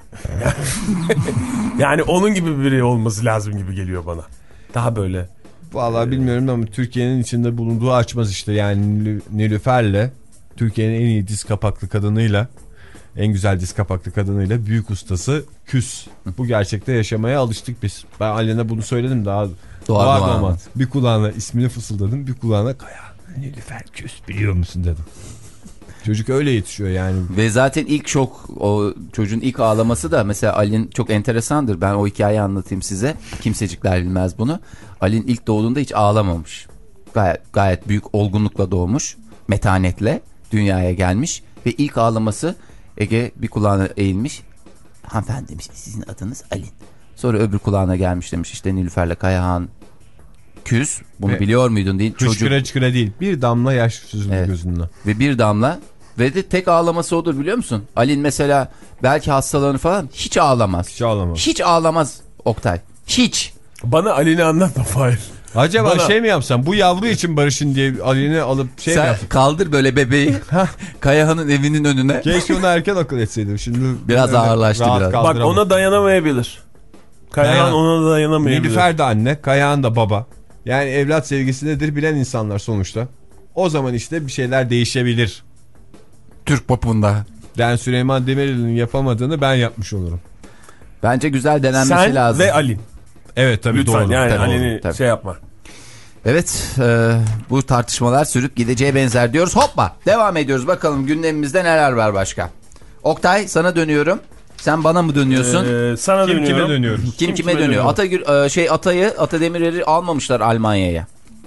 Yani onun gibi biri olması lazım gibi geliyor bana. Daha böyle. Vallahi bilmiyorum ama Türkiye'nin içinde bulunduğu açmaz işte. Yani Nil- Nilüfer'le Türkiye'nin en iyi diz kapaklı kadınıyla en güzel diz kapaklı kadınıyla büyük ustası küs. Bu gerçekte yaşamaya alıştık biz. Ben Ali'ne bunu söyledim daha Doğar doğar doğar. doğmaz. Bir kulağına ismini fısıldadım, bir kulağına Kaya Nilüfer küs biliyor musun dedim. Çocuk öyle yetişiyor yani. Ve zaten ilk şok o çocuğun ilk ağlaması da mesela Ali'nin çok enteresandır. Ben o hikayeyi anlatayım size. Kimsecikler bilmez bunu. Ali'nin ilk doğduğunda hiç ağlamamış. Gayet, gayet büyük olgunlukla doğmuş. Metanetle dünyaya gelmiş. Ve ilk ağlaması Ege bir kulağına eğilmiş. Hanımefendi demiş sizin adınız Ali. Sonra öbür kulağına gelmiş demiş işte Nilüfer'le Kayahan küs. Bunu Evet. biliyor muydun değil. Çocuk Hıçkıra çıkıra değil. Bir damla yaş süzüldü Evet. gözünden. ve bir damla ve de tek ağlaması odur biliyor musun? Ali'nin mesela belki hastalarını falan hiç ağlamaz. Hiç ağlamaz. Hiç ağlamaz Oktay. Hiç. Bana Ali'ni anlatma Fahir. Acaba Bana... şey mi yapsam? Bu yavru için barışın diye Ali'ni alıp şey Sen mi yapsam? kaldır böyle bebeği Kayahan'ın evinin önüne. Keşke onu erken akıl etseydim. Şimdi biraz ağırlaştı biraz. Bak ona dayanamayabilir. Kayahan Dayan. ona da dayanamayabilir. Nilüfer de anne, Kayahan da baba. Yani evlat sevgisi nedir bilen insanlar sonuçta. O zaman işte bir şeyler değişebilir. Türk popunda. Yani Süleyman Demirel'in yapamadığını ben yapmış olurum. Bence güzel denenmesi Sen lazım. Sen ve Ali. Evet tabii lütfen, doğru. yani tabii, Ali'ni tabii. şey yapma. Evet e, bu tartışmalar sürüp gideceğe benzer diyoruz. Hoppa devam ediyoruz bakalım gündemimizde neler var başka. Oktay sana dönüyorum. Sen bana mı dönüyorsun? Ee, sana Kim dönüyorum. kime dönüyoruz? Kim, Kim kime, kime dönüyor? dönüyor? Atagül e, şey Atay'ı Ata Demirer'i almamışlar Almanya'ya.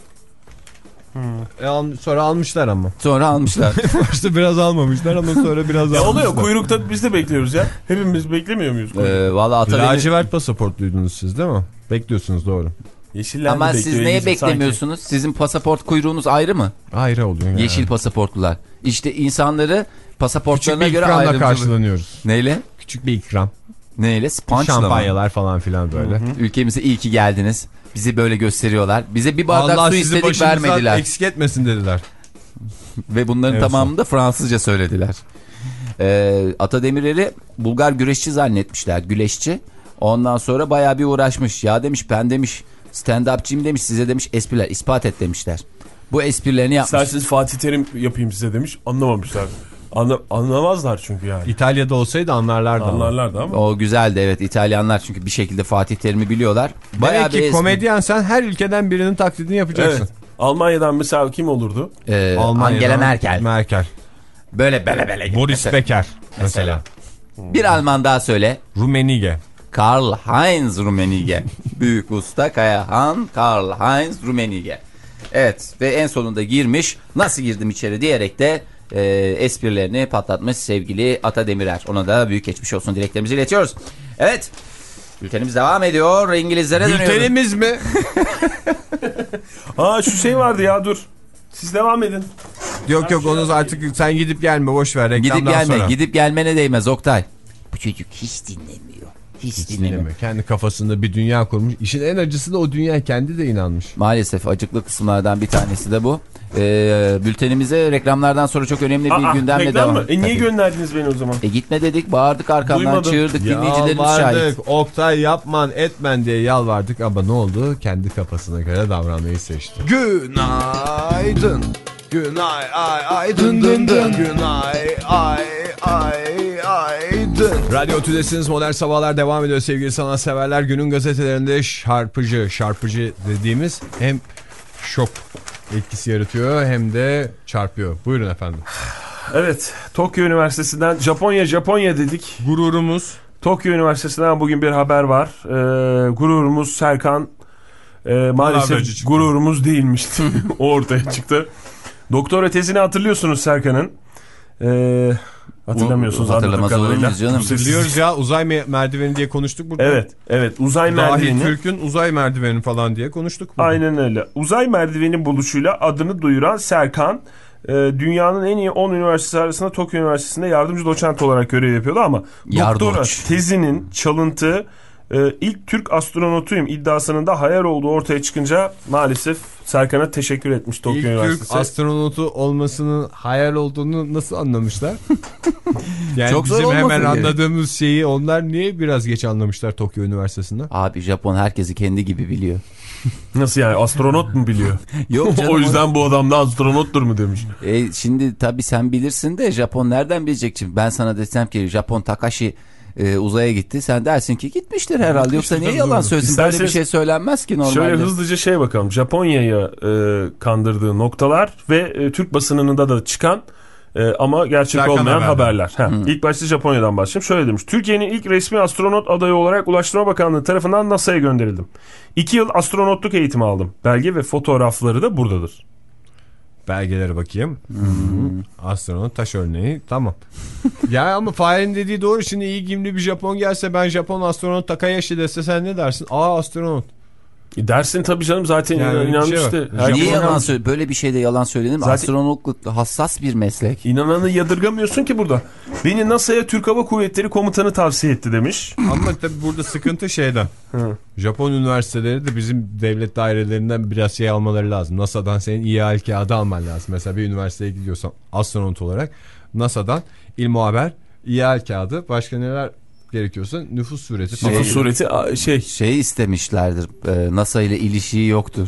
Hmm. E, al, sonra almışlar ama. Sonra almışlar. Başta biraz almamışlar ama sonra biraz almışlar. Ya oluyor kuyrukta biz de bekliyoruz ya. Hepimiz beklemiyor muyuz? e, Vallahi Ata Demir... Lacivert pasaportluydunuz siz değil mi? Bekliyorsunuz doğru. Yeşiller Ama siz neye beklemiyorsunuz? Sanki. Sizin pasaport kuyruğunuz ayrı mı? Ayrı oluyor yani. Yeşil pasaportlular. İşte insanları pasaportlarına göre ayrımcılık. ayrımcılık. Karşılanıyoruz. Neyle? Küçük bir ikram. Neyle? Sponge'la mı? Şampanyalar falan filan böyle. Hı hı. Ülkemize iyi ki geldiniz. Bizi böyle gösteriyorlar. Bize bir bardak Allah su istedik vermediler. Allah sizi eksik etmesin dediler. Ve bunların evet, tamamını da Fransızca söylediler. Ee, Ata Demirer'i Bulgar güreşçi zannetmişler. Güleşçi. Ondan sonra bayağı bir uğraşmış. Ya demiş ben demiş stand-upçıyım demiş. Size demiş espriler ispat et demişler. Bu esprilerini yapmış. İsterseniz Fatih Terim yapayım size demiş. Anlamamışlar. Anla, anlamazlar çünkü yani. İtalya'da olsaydı anlarlardı. Anlarlardı ama. O güzeldi evet. İtalyanlar çünkü bir şekilde Fatih Terim'i biliyorlar. Bayağı Demek ki komedyen sen her ülkeden birinin taklidini yapacaksın. Evet. Almanya'dan mesela kim olurdu? Ee, Angela Merkel. Merkel. Böyle bele bele gibi. Boris mesela. Becker mesela. mesela. Bir Alman daha söyle. Rummenigge. Karl-Heinz Rummenigge. Büyük usta Kayahan Karl-Heinz Rummenigge. Evet ve en sonunda girmiş. Nasıl girdim içeri diyerek de e, esprilerini patlatmış sevgili Ata Demirer. Ona da büyük geçmiş olsun dileklerimizi iletiyoruz. Evet. Bültenimiz devam ediyor. İngilizlere dönüyoruz. Bültenimiz mi? Aa şu şey vardı ya dur. Siz devam edin. Yok yok onu artık sen gidip gelme boş ver reklamdan gidip gelme, sonra. Gidip gelmene değmez Oktay. Bu çocuk hiç dinlemiyor. Hiç, hiç dinlemiyor. dinlemiyor. Kendi kafasında bir dünya kurmuş. İşin en acısı da o dünya kendi de inanmış. Maalesef acıklı kısımlardan bir tanesi de bu. Ee, bültenimize reklamlardan sonra çok önemli bir Aa, gündemle devam. Mı? E niye Tabii. gönderdiniz beni o zaman? E gitme dedik, bağırdık arkamdan, Duymadım. çığırdık, dinleyicilerimiz şahit. Oktay yapman etmen diye yalvardık ama ne oldu? Kendi kafasına göre davranmayı seçti. Günaydın. Günay ay ay dın dın dın. Günay ay ay ay dın. Radyo Tülesi'niz Modern Sabahlar devam ediyor sevgili sanatseverler. Günün gazetelerinde şarpıcı, şarpıcı dediğimiz hem şok etkisi yaratıyor hem de çarpıyor. Buyurun efendim. Evet, Tokyo Üniversitesi'nden Japonya Japonya dedik. Gururumuz. Tokyo Üniversitesi'nden bugün bir haber var. Ee, gururumuz Serkan e, maalesef gururumuz değilmişti. O ortaya çıktı. Doktora tezini hatırlıyorsunuz Serkan'ın. Ee, hatırlamıyorsunuz hatırlamaz olur muyuz canım? Biliyoruz ya uzay merdiveni diye konuştuk burada. Evet, evet uzay merdiveni. Dahil Türk'ün uzay merdiveni falan diye konuştuk burada. Aynen öyle. Uzay merdiveni buluşuyla adını duyuran Serkan e, dünyanın en iyi on üniversitesi arasında Tokyo Üniversitesi'nde yardımcı doçent olarak görev yapıyordu ama Yardoç. doktora tezinin çalıntı e, ilk Türk astronotuyum iddiasının da hayal olduğu ortaya çıkınca maalesef Serkan'a teşekkür etmiş Tokyo İlk Üniversitesi. Türk astronotu olmasının hayal olduğunu nasıl anlamışlar? Yani Çok bizim hemen diye. anladığımız şeyi onlar niye biraz geç anlamışlar Tokyo Üniversitesi'nde? Abi Japon herkesi kendi gibi biliyor. Nasıl yani astronot mu biliyor? Yok canım, o yüzden o... bu adam da astronottur mu demiş. E, şimdi tabii sen bilirsin de Japon nereden bilecek şimdi? Ben sana desem ki Japon Takashi e, uzaya gitti. Sen dersin ki gitmiştir herhalde. Yoksa niye yalan söylesin? Böyle bir şey söylenmez ki normalde. Şöyle hızlıca şey bakalım. Japonya'ya e, kandırdığı noktalar ve e, Türk basınında da çıkan e, ama gerçek Serkan olmayan haberler. haberler. Hmm. İlk başta Japonya'dan başlayayım. Şöyle demiş. Türkiye'nin ilk resmi astronot adayı olarak Ulaştırma Bakanlığı tarafından NASA'ya gönderildim. İki yıl astronotluk eğitimi aldım. Belge ve fotoğrafları da buradadır. Belgelere bakayım. Hmm. Astronot taş örneği. Tamam. Ya ama Fahir'in dediği doğru. Şimdi iyi giyimli bir Japon gelse ben Japon astronot Takayashi dese sen ne dersin? Aa astronot. Dersin tabii canım zaten Yani inanmıştı. şey Niye yalan söyle? Böyle bir şeyde yalan söylenir mi? Zaten... Astronotluk hassas bir meslek. İnananı yadırgamıyorsun ki burada. Beni NASA'ya Türk Hava Kuvvetleri Komutanı tavsiye etti demiş. Ama tabii burada sıkıntı şeyden. Japon üniversiteleri de bizim devlet dairelerinden biraz şey almaları lazım. NASA'dan senin ihale kağıdı alman lazım. Mesela bir üniversiteye gidiyorsan astronot olarak NASA'dan ilmuhaber, ihale kağıdı, başka neler gerekiyorsa nüfus sureti. Şey, nüfus sureti şey. Şey istemişlerdir. E, NASA ile ilişiği yoktur.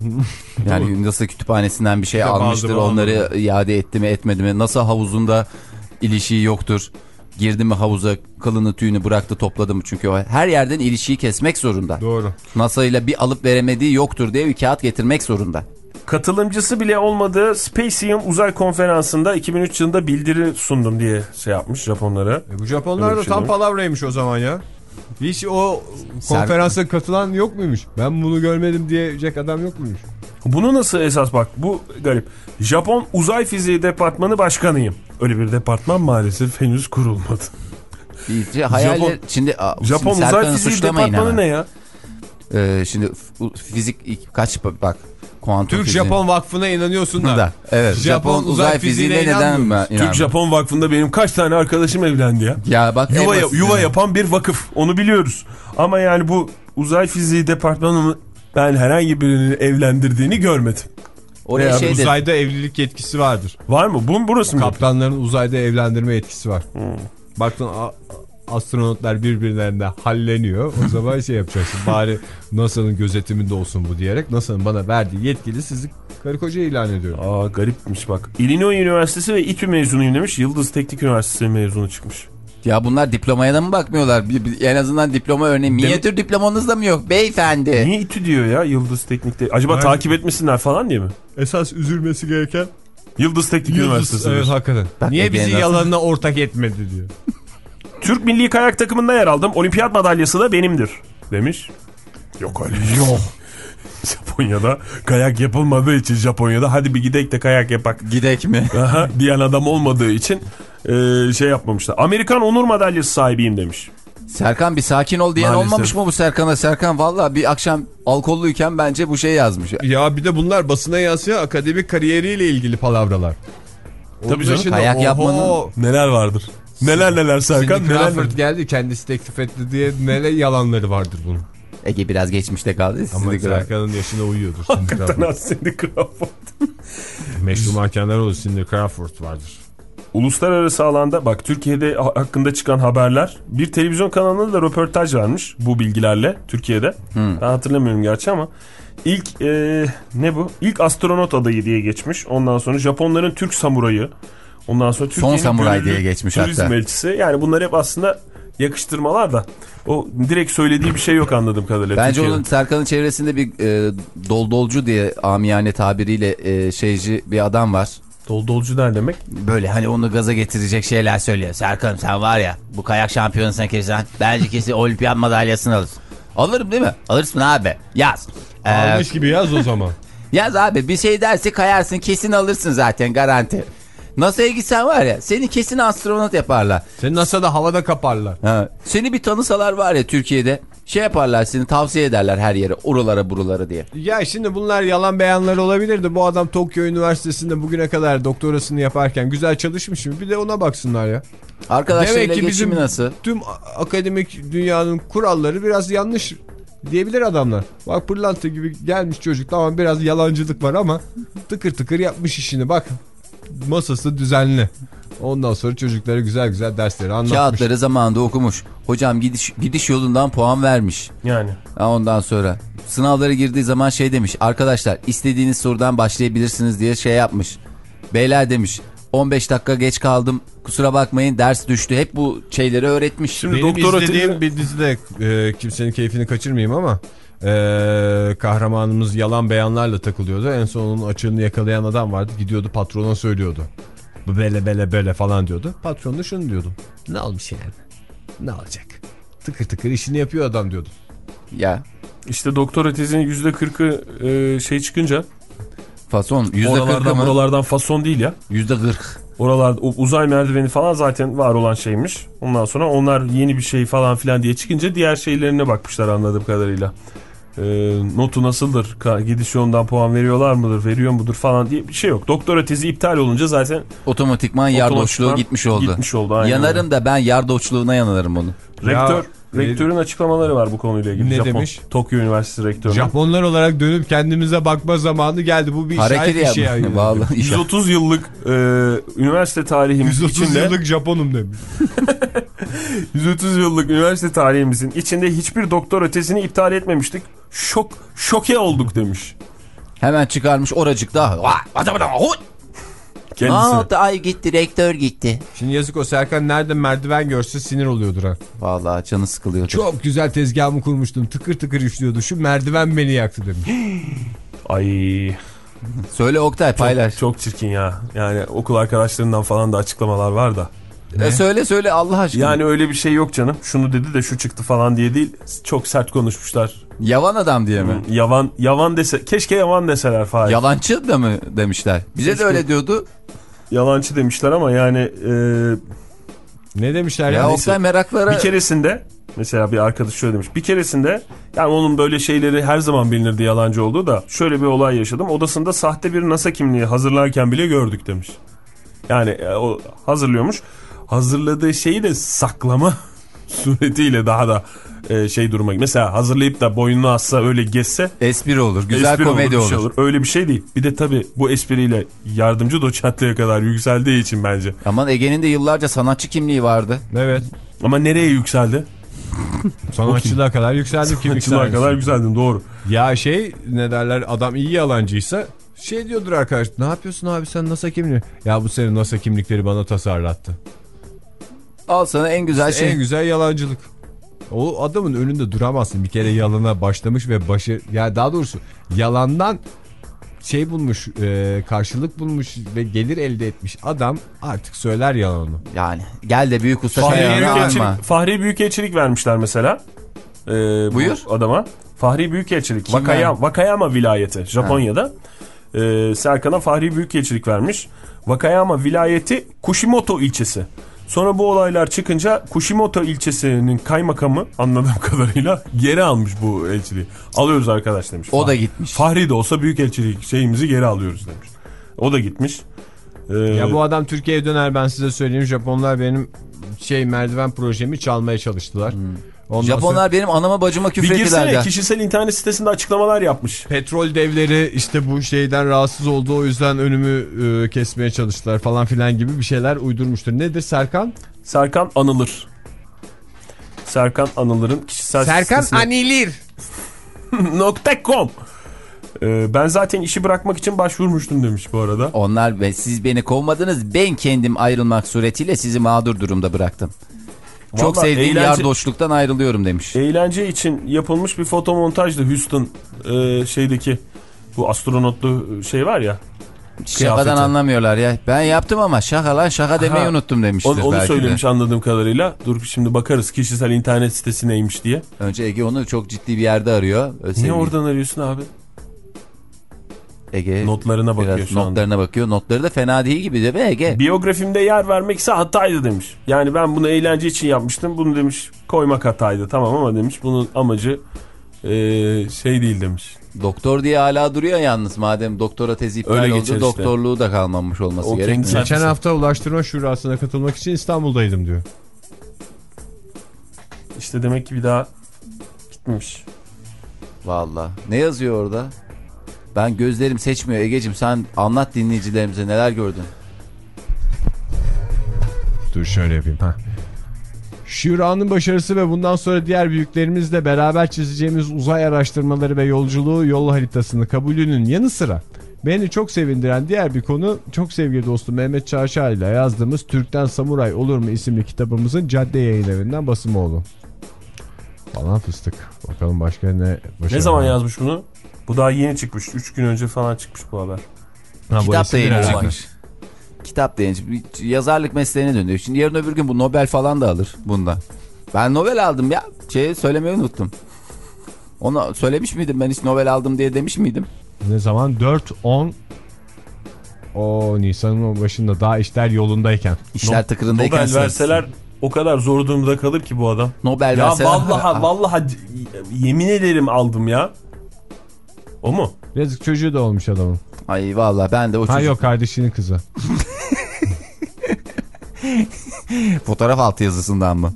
Yani NASA kütüphanesinden bir şey Kitap almıştır. aldım, Onları aldım. iade etti mi etmedi mi? NASA havuzunda ilişiği yoktur. Girdi mi havuza, kılını tüyünü bıraktı topladı mı? Çünkü o her yerden ilişiği kesmek zorunda. Doğru. NASA ile bir alıp veremediği yoktur diye bir kağıt getirmek zorunda. Katılımcısı bile olmadığı Spaceium uzay konferansında iki bin üç yılında bildiri sundum diye şey yapmış Japonlara. E bu Japonlar da şey tam palavraymış o zaman ya. Hiç o konferansa katılan yok muymuş? Ben bunu görmedim diyecek adam yok muymuş? Bunu nasıl esas bak bu garip. Japon Uzay Fiziği Departmanı Başkanıyım. Öyle bir departman maalesef henüz kurulmadı. İyice hayaller... Japon, şimdi, Japon şimdi Uzay Fiziği Departmanı ama. Ne ya? Ee, şimdi fizik kaç bak. Kuantum Türk fiziği. Japon Vakfı'na inanıyorsun da. da evet. Japon, Japon uzay, uzay fiziğine neden mi? Türk Japon Vakfı'nda benim kaç tane arkadaşım evlendi ya. Ya bak yuva, yuva yapan bir vakıf. Onu biliyoruz. Ama yani bu Uzay Fiziği Departmanı ben herhangi birini evlendirdiğini görmedim. Oraya şey uzayda evlilik yetkisi vardır. Var mı? Bu burası mı? Kaptanların uzayda evlendirme yetkisi var. Hmm. Baktın astronotlar birbirlerine halleniyor. O zaman şey yapacaksın. Bari NASA'nın gözetiminde olsun bu diyerek NASA'nın bana verdiği yetkili sizi karı koca ilan ediyor. Aa garipmiş bak. Illinois Üniversitesi ve İTÜ mezunuyum demiş. Yıldız Teknik Üniversitesi mezunu çıkmış. Ya bunlar diplomaya da mı bakmıyorlar? Bir, bir, en azından diploma örneği. Minyatür diplomanız da mı yok beyefendi? Niye İTÜ diyor ya Yıldız Teknik'te? Acaba Hayır. takip etmesinler falan diye mi? Esas üzülmesi gereken Yıldız Teknik Yıldız, Üniversitesi. Evet hakikaten. Bak, Niye bizi yalanına ortak etmedi diyor. Türk milli kayak takımında yer aldım. Olimpiyat madalyası da benimdir demiş. Yok öyle. Yok. Japonya'da kayak yapılmadığı için Japonya'da hadi bir gidek de kayak yapak. Gidek mi? Aha, diyen adam olmadığı için e, şey yapmamışlar. Amerikan onur madalyası sahibiyim demiş. Serkan bir sakin ol diyen Maalesef. Olmamış mı bu Serkan'a? Serkan valla bir akşam alkolluyken bence bu şey yazmış. Ya bir de bunlar basına yansıyor akademik kariyeriyle ilgili palavralar. Tabii canım. Kayak oho. Yapmanın. Neler vardır? Neler neler Serkan. Cindy Crawford neler geldi kendisi teklif etti diye neler yalanları vardır bunun. Ege biraz geçmişte kaldı. Ama Serkan'ın yaşına uyuyordur. Hakikaten Cindy Crawford. Meşru mankenler olur. Cindy Crawford vardır. Uluslararası alanda bak Türkiye'de hakkında çıkan haberler. Bir televizyon kanalında da röportaj varmış bu bilgilerle Türkiye'de. Hmm. Ben hatırlamıyorum gerçi ama ilk e, ne bu? İlk astronot adayı diye geçmiş. Ondan sonra Japonların Türk samurayı. Ondan sonra Türkiye'nin son samuray diye geçmiş turizm hatta. elçisi. Yani bunlar hep aslında yakıştırmalar da o direkt söylediği bir şey yok anladığım kadarıyla. Bence Türkiye'de. Onun Serkan'ın çevresinde bir e, doldolcu diye amiyane tabiriyle e, şeyci bir adam var. Doldolcu der demek? Böyle hani onu gaza getirecek şeyler söylüyor. Serkan sen var ya bu kayak şampiyonasına girsen bence kesin olimpiyat madalyasını alırsın. Alırım değil mi? Alırsın abi. Yaz. Almış ee, gibi yaz o zaman. Yaz abi bir şey derse kayarsın kesin alırsın zaten garanti. NASA'ya gitsen var ya seni kesin astronot yaparlar. Seni NASA'da havada kaparlar. Ha. Seni bir tanısalar var ya Türkiye'de şey yaparlar seni tavsiye ederler her yere oralara buralara diye. Ya şimdi bunlar yalan beyanlar olabilir de bu adam Tokyo Üniversitesi'nde bugüne kadar doktorasını yaparken güzel çalışmış mı? Bir de ona baksınlar ya. Arkadaşlarıyla geçimi nasıl? Tüm akademik dünyanın kuralları biraz yanlış diyebilir adamlar. Bak pırlanta gibi gelmiş çocuk tamam biraz yalancılık var ama tıkır tıkır yapmış işini bak. Masası düzenli. Ondan sonra çocuklara güzel güzel dersleri anlatmış. Kağıtları zamanında okumuş. Hocam gidiş gidiş yolundan puan vermiş. Yani. Ondan sonra sınavlara girdiği zaman şey demiş. Arkadaşlar istediğiniz sorudan başlayabilirsiniz diye şey yapmış. Beyler demiş on beş dakika geç kaldım. Kusura bakmayın ders düştü. Hep bu şeyleri öğretmiş. Şimdi benim doktor izlediğim atı... bir dizide e, kimsenin keyfini kaçırmayayım ama e, kahramanımız yalan beyanlarla takılıyordu. En son onun açığını yakalayan adam vardı. Gidiyordu patrona söylüyordu. Bu böyle böyle böyle falan diyordu. Patron da şunu diyordu. Ne olmuş yani? Ne olacak? Tıkır tıkır işini yapıyor adam diyordu. Ya. İşte doktora tezinin yüzde kırkı e, şey çıkınca. Fason. yüzde oralardan, oralardan fason değil ya. yüzde kırk. Oralarda uzay merdiveni falan zaten var olan şeymiş. Ondan sonra onlar yeni bir şey falan filan diye çıkınca diğer şeylerine bakmışlar anladığım kadarıyla. e, notu nasıldır, gidiş yolundan puan veriyorlar mıdır, veriyor mudur falan diye bir şey yok. Doktora tezi iptal olunca zaten otomatikman yardoçluğu gitmiş oldu. Gitmiş oldu. Yanarım öyle. Da ben yardoçluğuna yanarım onu. Rektör, ya, rektörün e, açıklamaları var bu konuyla ilgili. Ne Japon, demiş? Tokyo Üniversitesi rektörü. Japonlar olarak dönüp kendimize bakma zamanı geldi. Bu bir hareket işaret bir şey. Yani. Vallahi yüz otuz yıllık e, üniversite tarihimiz içinde. yüz otuz yıllık Japonum demiş. yüz otuz yıllık üniversite tarihimizin içinde hiçbir doktora tezini iptal etmemiştik. Şok, şoke olduk demiş. Hemen çıkarmış oracıkta. Ne oldu? Ay gitti, rektör gitti. Şimdi yazık o Serkan nerede merdiven görse sinir oluyordur ha. Vallahi canı sıkılıyordur. Çok güzel tezgahımı kurmuştum. Tıkır tıkır işliyordu. Şu merdiven beni yaktı demiş. Ay. Söyle Oktay, paylaş. Çok, çok çirkin ya. Yani okul arkadaşlarından falan da açıklamalar var da. E söyle söyle Allah aşkına. Yani öyle bir şey yok canım. Şunu dedi de şu çıktı falan diye değil. Çok sert konuşmuşlar. Yavan adam diye mi? Hmm, yavan yavan dese, keşke yavan deseler Fahir. Yalancı da mı demişler? Bize keşke de öyle diyordu. Yalancı demişler ama yani e... ne demişler ya? Ya Oktay meraklara. Bir keresinde mesela bir arkadaş şöyle demiş. Bir keresinde yani onun böyle şeyleri her zaman bilinirdi yalancı olduğu da şöyle bir olay yaşadım. Odasında sahte bir NASA kimliği hazırlarken bile gördük demiş. Yani e, o hazırlıyormuş. Hazırladığı şeyi de saklama suretiyle daha da e, şey duruma. Mesela hazırlayıp da boynunu assa öyle gezse. Espri olur. Güzel espri komedi olur, olur. Şey olur. Öyle bir şey değil. Bir de tabii bu espriyle yardımcı doçentliğe kadar yükseldiği için bence. Aman Ege'nin de yıllarca sanatçı kimliği vardı. Evet. Ama nereye yükseldi? Sanatçılığa kadar yükseldim. Sanatçılığa kadar yükseldim, doğru. Ya şey ne derler, adam iyi yalancıysa şey diyordur arkadaş. Ne yapıyorsun abi sen NASA kimliği? Ya bu senin NASA kimlikleri bana tasarlattı. Al sana en güzel işte şey. En güzel yalancılık. O adamın önünde duramazsın. Bir kere yalana başlamış ve başı, yani daha doğrusu yalandan şey bulmuş, e, karşılık bulmuş ve gelir elde etmiş adam artık söyler yalanını. Yani gel de büyük usta Fahri, Büyükelçilik, Fahri Büyükelçilik vermişler mesela. E, Buyur. Bu adama. Fahri Büyükelçilik. Wakayama, Wakayama vilayeti Japonya'da. E, Serkan'a Fahri Büyükelçilik vermiş. Wakayama vilayeti Kushimoto ilçesi. Sonra bu olaylar çıkınca Kushimoto ilçesinin kaymakamı anladığım kadarıyla geri almış bu elçiliği. Alıyoruz arkadaş demiş. O Fahri. da gitmiş. Fahri de olsa büyükelçilik şeyimizi geri alıyoruz demiş. O da gitmiş. Ee, ya bu adam Türkiye'ye döner, ben size söyleyeyim. Japonlar benim şey merdiven projemi çalmaya çalıştılar. Hmm. Japonlar sonra... benim anama bacıma küfrettiler. Bir girsene, kişisel internet sitesinde açıklamalar yapmış. Petrol devleri işte bu şeyden rahatsız oldu, o yüzden önümü e, kesmeye çalıştılar falan filan gibi bir şeyler uydurmuştur. Nedir Serkan? Serkan Anılır. Serkan Anılır'ın kişisel Serkan sitesine... Anilir nokta com ee, ben zaten işi bırakmak için başvurmuştum demiş bu arada. Onlar ve siz beni kovmadınız, ben kendim ayrılmak suretiyle sizi mağdur durumda bıraktım. Vallahi çok sevdiğim eğlence, yardoçluktan ayrılıyorum demiş. Eğlence için yapılmış bir fotomontajdı Houston e, şeydeki bu astronotlu şey var ya. Şakadan kıyafeti anlamıyorlar ya. Ben yaptım ama şaka lan şaka demeyi ha, unuttum demiştir. Onu, onu söylemiş de. Anladığım kadarıyla. Dur şimdi bakarız kişisel internet sitesi neymiş diye. Önce Ege onu çok ciddi bir yerde arıyor. Niye Sevgili. Oradan arıyorsun abi? Ege notlarına bakıyor şu notlarına anda. bakıyor. Notları da fena değil gibi de be Ege. Biyografimde yer vermekse hataydı demiş. Yani ben bunu eğlence için yapmıştım. Bunu demiş koymak hataydı. Tamam ama demiş bunun amacı ee, şey değil demiş. Doktor diye hala duruyor yalnız, madem doktora tezi iptal oldu işte. Doktorluğu da kalmamış olması o gerekiyor. Geçen sayfası. Hafta Ulaştırma Şurası'na katılmak için İstanbul'daydım diyor. İşte demek ki bir daha gitmemiş. Vallahi ne yazıyor orada? Ben gözlerim seçmiyor Egeciğim, sen anlat dinleyicilerimize neler gördün? Dur şöyle yapayım ha. Şura'nın başarısı ve bundan sonra diğer büyüklerimizle beraber çizeceğimiz uzay araştırmaları ve yolculuğu yol haritasını kabulünün yanı sıra beni çok sevindiren diğer bir konu, çok sevgili dostum Mehmet Çarşa ile yazdığımız Türk'ten Samuray Olur mu isimli kitabımızın Cadde Yayın Evi'nden basımı oldu. Falan fıstık. Bakalım başka ne başarı. Ne zaman yazmış bunu? Bu daha yeni çıkmış. üç gün önce falan çıkmış bu haber. Ha, kitap da yeni çıkmış. Kitap da yeni çıkmış. Yazarlık mesleğine dönüyor. Şimdi yarın öbür gün bu Nobel falan da alır bundan. Ben Nobel aldım ya. Şey söylemeyi unuttum. Onu söylemiş miydim ben, hiç Nobel aldım diye demiş miydim? Ne zaman? dört on o Nisan'ın başında daha işler yolundayken. İşler tıkırındayken. Nobel verseler o kadar zor durumda kalır ki bu adam. Nobel ya verseler. vallahi vallahi yemin ederim aldım ya. O mu? Yazık, çocuğu da olmuş adamın. Ay vallahi ben de o çocuk. Ha yok, kardeşinin kızı. Fotoğraf altyazısından mı?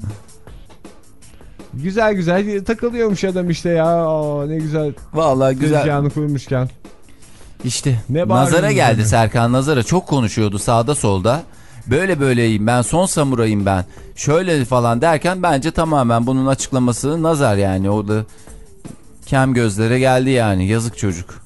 Güzel güzel takılıyormuş adam işte ya. Aa, ne güzel. Vallahi güzel. Tezgahını kurmuşken. İşte ne nazara geldi yani? Serkan nazara, çok konuşuyordu sağda solda. Böyle böyleyim ben, son samurayım ben. Şöyle falan derken bence tamamen bunun açıklaması nazar yani. O da kem gözlere geldi yani, yazık çocuk.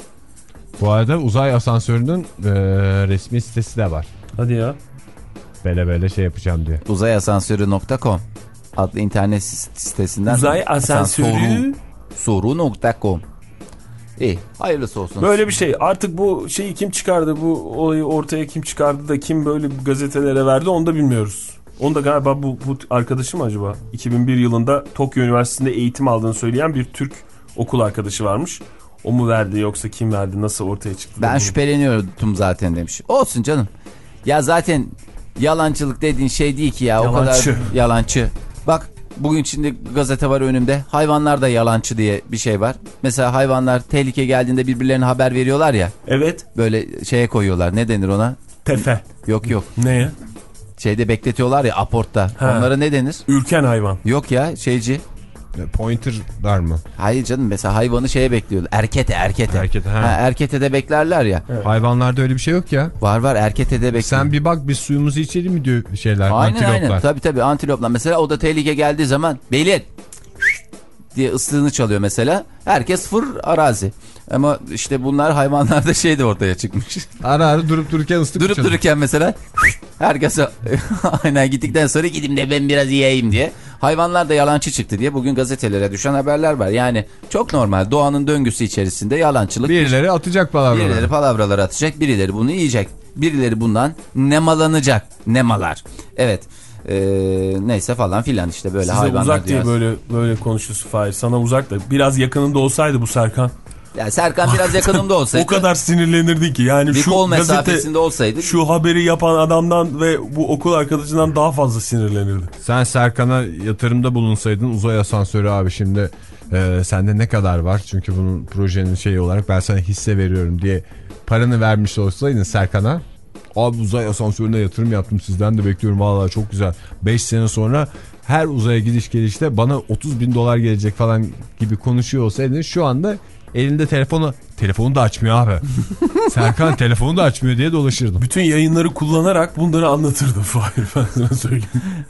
Bu arada uzay asansörünün e, resmi sitesi de var. Hadi ya. Böyle böyle şey yapacağım diye. uzayasansörü nokta com adlı internet sitesinden. Uzay asansörü soru nokta com. İyi, hayırlısı olsun. Böyle bir şey. Artık bu şeyi kim çıkardı, bu olayı ortaya kim çıkardı da kim böyle gazetelere verdi onu da bilmiyoruz. Onu da galiba bu, bu arkadaşı mı acaba? iki bin bir yılında Tokyo Üniversitesi'nde eğitim aldığını söyleyen bir Türk okul arkadaşı varmış. O mu verdi yoksa kim verdi, nasıl ortaya çıktı? Ben şüpheleniyordum zaten demiş. Olsun canım. Ya zaten yalancılık dediğin şey değil ki ya. Yalancı. O kadar yalancı. Bak bugün şimdi gazete var önümde. Hayvanlar da yalancı diye bir şey var. Mesela hayvanlar tehlike geldiğinde birbirlerine haber veriyorlar ya. Evet. Böyle şeye koyuyorlar. Ne denir ona? Tefe. Yok yok. Neye? Şeyde bekletiyorlar ya, aportta. He. Onlara ne denir? Ürken hayvan. Yok ya, şeyci. Pointer'lar mı? Hayır canım, mesela hayvanı şeye bekliyorlar. Erkete erkete. Erkete, ha. Ha, erketede beklerler ya. Evet. Hayvanlarda öyle bir şey yok ya. Var var, erketede bekliyor. Sen bir bak, biz suyumuzu içelim mi diyor şeyler, aynen, antiloplar. Aynen tabii tabii antiloplar. Mesela o da tehlike geldiği zaman belir diye ıslığını çalıyor mesela. Herkes fır arazi. Ama işte bunlar hayvanlarda şey de ortaya çıkmış. Ara ara durup dururken ıslık Durup çalıyor. dururken mesela herkes aynen gittikten sonra gideyim de ben biraz yiyeyim diye. Hayvanlar da yalancı çıktı diye bugün gazetelere düşen haberler var. Yani çok normal, doğanın döngüsü içerisinde yalancılık. Birileri atacak palavraları. Birileri palavralar atacak, birileri bunu yiyecek. Birileri bundan nemalanacak. Nemalar. Evet. Ee, neyse falan filan işte böyle. Size hayvanlar uzak diye dünyası. böyle böyle konuşuyorsun Fahir. Sana uzak da biraz yakınında olsaydı bu Serkan. Ya Serkan biraz yakınımda olsaydı. O kadar sinirlenirdi ki. Yani bir şu kol gazete, mesafesinde olsaydı. şu haberi yapan adamdan ve bu okul arkadaşından daha fazla sinirlenirdi. Sen Serkan'a yatırımda bulunsaydın, uzay asansörü abi şimdi e, sende ne kadar var? Çünkü bunun projenin şeyi olarak ben sana hisse veriyorum diye paranı vermiş olsaydın Serkan'a. Abi uzay asansörüne yatırım yaptım, sizden de bekliyorum, vallahi çok güzel. beş sene sonra her uzaya gidiş gelişte bana otuz bin dolar gelecek falan gibi konuşuyor olsaydın şu anda elinde telefonu, telefonu da açmıyor abi. Serkan telefonu da açmıyor diye dolaşırdım. Bütün yayınları kullanarak bunları anlatırdım Fahir, ben sana söyleyeyim.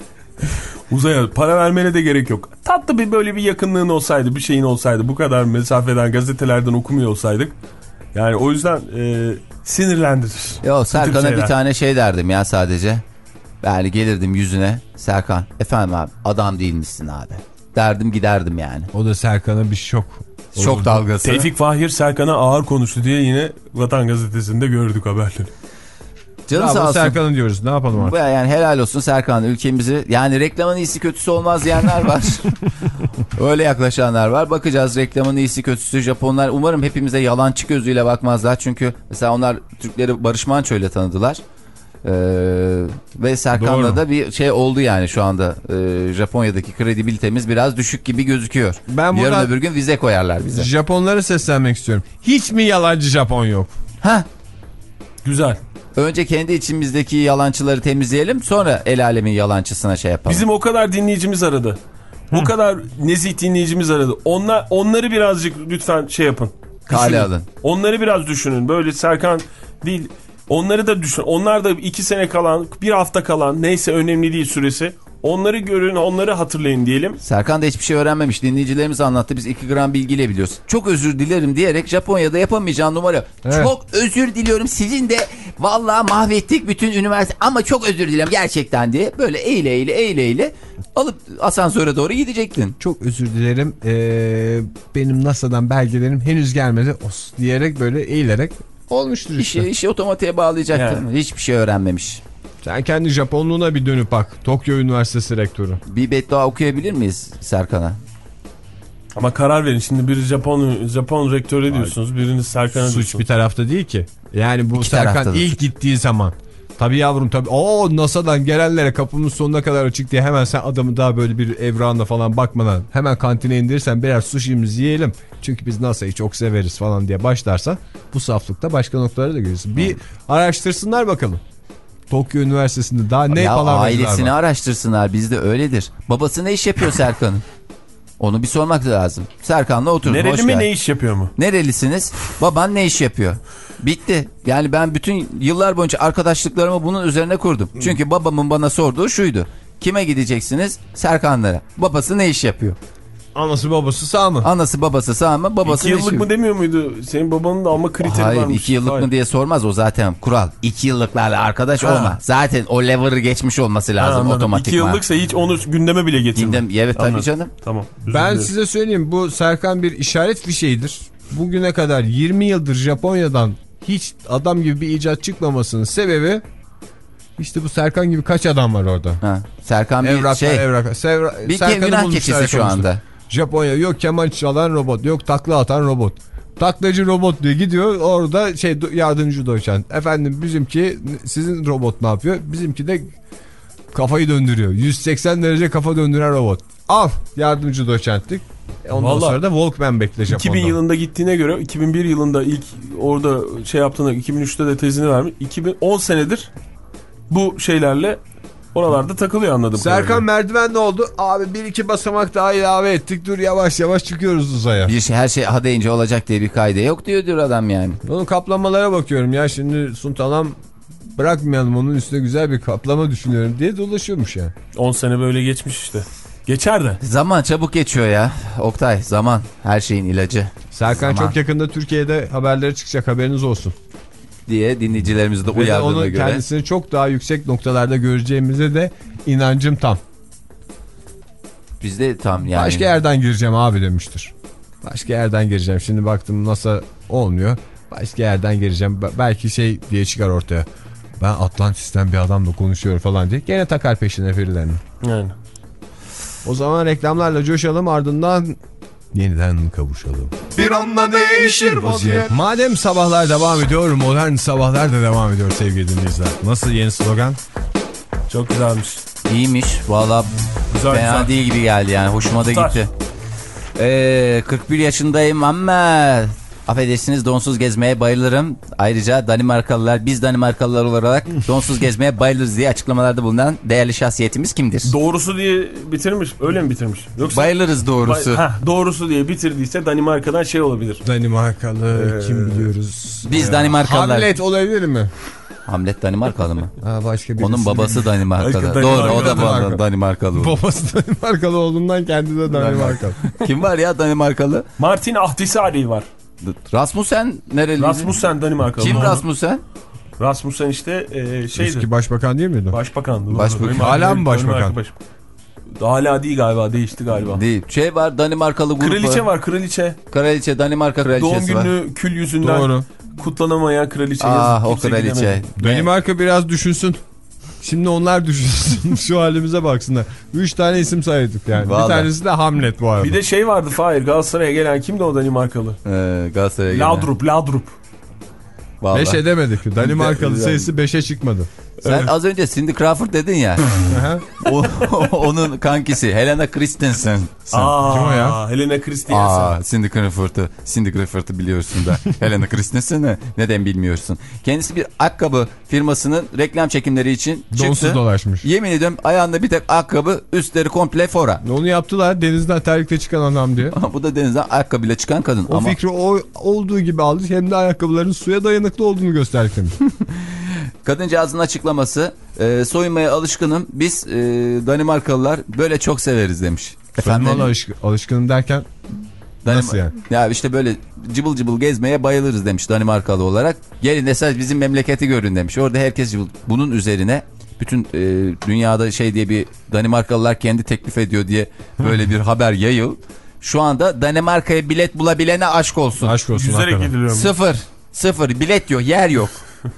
Uzaya para vermene de gerek yok. Tatlı bir böyle bir yakınlığın olsaydı, bir şeyin olsaydı, bu kadar mesafeden gazetelerden okumuyor olsaydık. Yani o yüzden e, sinirlendirir. Yo, Serkan'a bir tane şey derdim ya sadece. Yani gelirdim yüzüne. Serkan, efendim abi, adam değil misin abi? Derdim, giderdim yani. O da Serkan'a bir şok. Şok olurdu. dalgası. Tevfik Fahir Serkan'a ağır konuştu diye yine Vatan Gazetesi'nde gördük haberleri. Canım Bravo, sağ olsun. Serkan'ı diyoruz, ne yapalım artık. Yani helal olsun Serkan, ülkemizi, yani reklamın iyisi kötüsü olmaz diyenler var. Öyle yaklaşanlar var. Bakacağız reklamın iyisi kötüsü. Japonlar umarım hepimize yalancı gözüyle bakmazlar. Çünkü mesela onlar Türkleri Barış Manço ile tanıdılar. Ee, ve Serkan'la Doğru. da bir şey oldu yani şu anda. Ee, Japonya'daki kredibilitemiz biraz düşük gibi gözüküyor. Ben Yarın buradan öbür gün vize koyarlar bize. Japonlara seslenmek istiyorum. Hiç mi yalancı Japon yok? Hah. Güzel. Önce kendi içimizdeki yalancıları temizleyelim, sonra el alemin yalancısına şey yapalım. Bizim o kadar dinleyicimiz aradı. O kadar nezih dinleyicimiz aradı. Onlar, onları birazcık lütfen şey yapın. Kale Düşünün. alın. Onları biraz düşünün. Böyle Serkan değil. Onları da düşün. Onlar da iki sene kalan, bir hafta kalan, neyse önemli değil süresi. Onları görün, onları hatırlayın diyelim. Serkan da hiçbir şey öğrenmemiş. Dinleyicilerimiz anlattı. Biz iki gram bilgiyle biliyoruz. Çok özür dilerim diyerek Japonya'da yapamayacağın numara. Evet. Çok özür diliyorum, sizin de vallahi mahvettik bütün üniversite ama çok özür dilerim gerçekten diye böyle eğile eğile eğile eğile alıp asansöre doğru gidecektin. Çok özür dilerim. Ee, benim NASA'dan belgelerim henüz gelmedi. Os diyerek böyle eğilerek olmuştur işte. İşi, işi otomatiğe bağlayacaktın. Yani. Hiçbir şey öğrenmemiş. Sen kendi Japonluğuna bir dönüp bak. Tokyo Üniversitesi rektörü. Bir beddua okuyabilir miyiz Serkan'a? Ama karar verin. Şimdi biri Japon Japon rektörü diyorsunuz. Biriniz Serkan'a Suç diyorsunuz. bir tarafta değil ki. Yani bu İki Serkan tarafta da ilk suç. gittiği zaman Tabii yavrum tabii. Oo NASA'dan gelenlere kapımız sonuna kadar açık diye hemen sen adamı daha böyle bir evrağına falan bakmadan hemen kantine indirirsen birer sushi'mizi yiyelim. Çünkü biz NASA'yı çok severiz falan diye başlarsan bu saflıkta başka noktalara da görürsün. Bir araştırsınlar bakalım. Tokyo Üniversitesi'nde daha ne ya falan ailesini araştırsınlar, bizde öyledir. Babası ne iş yapıyor Serkan'ın? Onu bir sormak lazım. Serkan'la oturdum. Nereli mi, ne iş yapıyor mu? Nerelisiniz? Baban ne iş yapıyor? Bitti. Yani ben bütün yıllar boyunca arkadaşlıklarımı bunun üzerine kurdum. Çünkü babamın bana sorduğu şuydu. Kime gideceksiniz? Serkanlara. Babası ne iş yapıyor? Anası babası sağ mı? Anası babası sağ mı? Babası İki yıllık mı demiyor muydu? Senin babanın da alma kriteri Hayır, varmış. iki yıllık Hayır. mı diye sormaz, o zaten kural. İki yıllıklarla arkadaş Ha. olma. Zaten o lever'ı geçmiş olması lazım Ha, otomatikman. İki yıllıksa hiç onu gündeme bile getirme. Gündem, evet tabii Anladım. canım. Tamam. Ben size söyleyeyim, bu Serkan bir işaret fişeğidir. Bugüne kadar yirmi yıldır Japonya'dan hiç adam gibi bir icat çıkmamasının sebebi işte bu Serkan gibi kaç adam var orada. Ha, Serkan bir Evraklar şey. evraklar. Sevra, Bir Serkan'ı günah bulmuşlar keçisi şu yakalamışlar. anda. Japonya yok keman çalan robot, yok takla atan robot. Taklacı robot diye gidiyor orada şey yardımcı doçent. Efendim bizimki, sizin robot ne yapıyor? Bizimki de kafayı döndürüyor. yüz seksen derece kafa döndüren robot. Al yardımcı doçentlik. Ondan Vallahi, sonra da Walkman bekle Japon'dan. iki bin yılında gittiğine göre iki bin bir yılında ilk orada şey yaptığında iki bin üçte de tezini vermiş. iki bin on senedir bu şeylerle oralarda takılıyor anladım. Serkan kadarıyla. merdiven ne oldu? Abi bir iki basamak daha ilave ettik. Dur yavaş yavaş çıkıyoruz uzaya. Bir şey, her şey ha deyince olacak diye bir kaide yok diyor diyor adam yani. Onun kaplamalara bakıyorum ya. Şimdi Suntalam bırakmayalım, onun üstüne güzel bir kaplama düşünüyorum diye dolaşıyormuş yani. on sene böyle geçmiş işte. Geçer de. Zaman çabuk geçiyor ya. Oktay, zaman her şeyin ilacı. Serkan Zaman. çok yakında Türkiye'de haberleri çıkacak, haberiniz olsun. Diye dinleyicilerimizi de Ve de uyardığına onu göre. kendisini çok daha yüksek noktalarda göreceğimize de inancım tam. Biz de tam yani. Başka yerden gireceğim abi demiştir. Başka yerden gireceğim. Şimdi baktım NASA olmuyor. Başka yerden gireceğim. Belki şey diye çıkar ortaya. Ben Atlantis'ten bir adamla konuşuyorum falan diye. Gene takar peşine verilerini. Yani. O zaman reklamlarla coşalım, ardından yeniden kavuşalım. Bir anda değişir vaziyet. Madem sabahlar devam ediyor, modern sabahlar da devam ediyor sevgili dinleyiciler. Nasıl yeni slogan? Çok güzelmiş. İyiymiş. Valla Güzel, fena güzel. değil gibi geldi yani. Hoşuma da Tutar. gitti. Ee, kırk bir yaşındayım ama affedersiniz donsuz gezmeye bayılırım. Ayrıca Danimarkalılar, biz Danimarkalılar olarak donsuz gezmeye bayılırız diye açıklamalarda bulunan değerli şahsiyetimiz kimdir? Doğrusu diye bitirmiş. Öyle mi bitirmiş? Yoksa Bayılırız doğrusu. Bay- Heh, doğrusu diye bitirdiyse Danimarka'dan şey olabilir. Danimarkalı Ee, kim biliyoruz? Biz Ya, Danimarkalılar. Hamlet olabilir mi? Hamlet Danimarkalı mı? Ha, başka birisi. Onun babası Danimarkalı. Belki Doğru, o da Danimarkalı. babası Danimarkalı. Babası Danimarkalı olduğundan kendi de Danimarkalı. Kim var ya Danimarkalı? Martin Ahtisaari var. Rasmussen nereli? Rasmussen Danimarkalı. Kim Doğru. Rasmussen? Rasmussen işte e, şeydi. Eski başbakan değil miydi? Başbakandı. Başbakan. Benim Hala aklıma- mı başbakan? benim aklıma- Hala değil galiba, değişti galiba. Değil. Şey var, Danimarkalı grup Kraliçe var, kraliçe. Kraliçe, Danimarka Doğum kraliçesi var. günü kül yüzünden Doğru. kutlanamayan kraliçe. Ah, yazık, o kimse kraliçe. gidemedi. Danimarka biraz düşünsün. Şimdi onlar düşünsün. Şu halimize baksınlar. Üç tane isim saydık yani. Vallahi. Bir tanesi de Hamlet bu arada. Bir de şey vardı Fahir, Galatasaray'a gelen kimdi o Danimarkalı? Ee, Galatasaray'a gelen. Laudrup, Laudrup. Vallahi. Beş edemedik. Danimarkalı Güzel. sayısı beşe çıkmadı. Sen az önce Cindy Crawford dedin ya. Aha. o, onun kankisi Helena Christensen. Aa, Kim o ya? Helena Christensen. Aa, Cindy Crawford'u, Cindy Crawford'u biliyorsun da. Helena Christensen'i neden bilmiyorsun? Kendisi bir ayakkabı firmasının reklam çekimleri için çıktı. Donsuz dolaşmış. Yemin ediyorum ayağında bir tek ayakkabı, üstleri komple fora. Onu yaptılar. Denizden terlikle çıkan adam diye. Ama bu da denizden ayakkabıyla çıkan kadın. O Ama fikri o olduğu gibi aldı. Hem de ayakkabıların suya dayanıklı olduğunu gösterdik demiş. kadıncağızın açıklaması, e, soyunmaya alışkınım. Biz e, Danimarkalılar böyle çok severiz demiş. Soyunmalı alışk alışkınım derken Danim- nasıl yani? Ya işte böyle cıbıl cıbıl gezmeye bayılırız demiş Danimarkalı olarak. Gelin esas bizim memleketi görün demiş. Orada herkes cıbıl. Bunun üzerine bütün e, dünyada şey diye bir Danimarkalılar kendi teklif ediyor diye böyle bir haber yayıl. Şu anda Danimarka'ya bilet bulabilene aşk olsun. Aşk olsun. Yüzerek hakikaten. gidiliyorum. Sıfır. Sıfır. Bilet yok. Yer yok.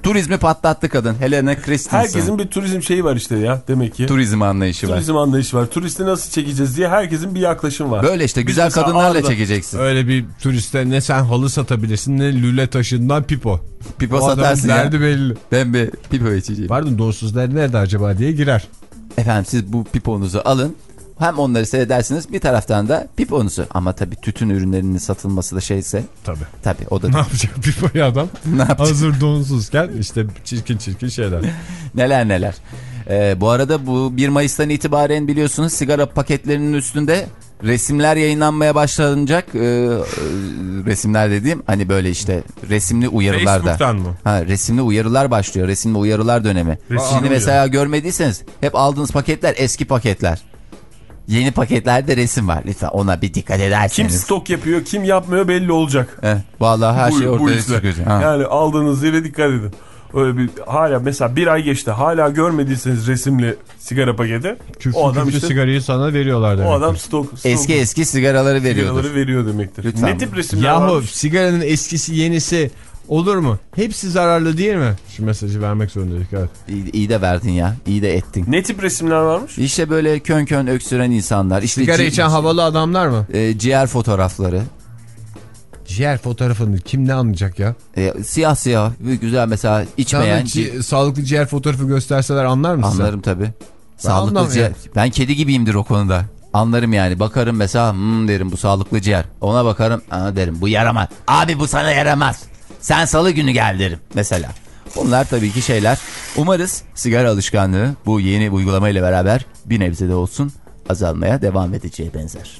Turizmi patlattı kadın. Helena Christensen. Herkesin bir turizm şeyi var işte ya demek ki. Turizm anlayışı var. Turizm anlayışı var. Turisti nasıl çekeceğiz diye herkesin bir yaklaşım var. Böyle işte Biz güzel mesela kadınlarla Ağrı'da- çekeceksin. Öyle bir turiste ne sen halı satabilirsin ne lüle taşından pipo. Pipo O adamın satarsın ya. derdi belli. Ben bir pipo içeceğim. Pardon donsuzlar nerede acaba diye girer. Efendim siz bu piponuzu alın. Hem onları seyredersiniz bir taraftan da piponuzu. Ama tabii tütün ürünlerinin satılması da şeyse. Tabii. Tabii o da Ne yapacak pipoyu adam? ne yapacak? Hazır donsuzken işte çirkin çirkin şeyler. Neler neler. Ee, bu arada bu bir Mayıs'tan itibaren biliyorsunuz sigara paketlerinin üstünde resimler yayınlanmaya başlanacak. Ee, resimler dediğim hani böyle işte resimli uyarılar da. Facebook'tan mı? Ha, resimli uyarılar başlıyor. Resimli uyarılar dönemi. Resimli Şimdi uyarı. mesela görmediyseniz hep aldığınız paketler eski paketler. Yeni paketlerde resim var. Lütfen ona bir dikkat Kim ederseniz. stok yapıyor, kim yapmıyor belli olacak. Eh, vallahi her Bu- şey bu ortaya işler. çıkıyor. Ha. Yani aldığınız yere dikkat edin. Öyle bir hala mesela bir ay geçti hala görmediyseniz resimli sigara paketi Küflü o adam küflü işte sigarayı sana veriyorlar demek. o adam stok, stok Eski eski sigaraları veriyordur. sigaraları veriyor demektir. Lütfen. Ne tip resimler Yahu varmış? sigaranın eskisi yenisi olur mu? Hepsi zararlı değil mi? Şu mesajı vermek zorundayız. Evet. İyi, iyi de verdin ya. İyi de ettin. Ne tip resimler varmış? İşte böyle kön kön öksüren insanlar. İşte Sigara ci- içen havalı adamlar mı? e, ciğer fotoğrafları. Ciğer fotoğrafını kim ne anlayacak ya? E, siyah siyah güzel mesela içmeyen. Sana ci- sağlıklı ciğer fotoğrafı gösterseler anlar mısın? Anlarım tabii. Sağlıklı anlamıyorum. ciğer. Ben kedi gibiyimdir o konuda. Anlarım yani. Bakarım mesela hmm derim bu sağlıklı ciğer. Ona bakarım aa derim bu yaramaz. Abi bu sana yaramaz. Sen salı günü gel derim mesela. Bunlar tabii ki şeyler. Umarız sigara alışkanlığı bu yeni uygulamayla beraber bir nebze de olsun azalmaya devam edeceği benzer.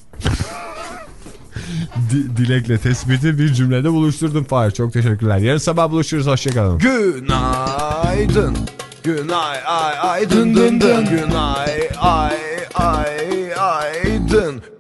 Di- dilekle tespiti bir cümlede buluşturdum Fahir. Çok teşekkürler. Yarın sabah buluşuruz. Hoşçakalın. Günaydın. Günay ay ay dın dın dın. Günay ay ay ay dın.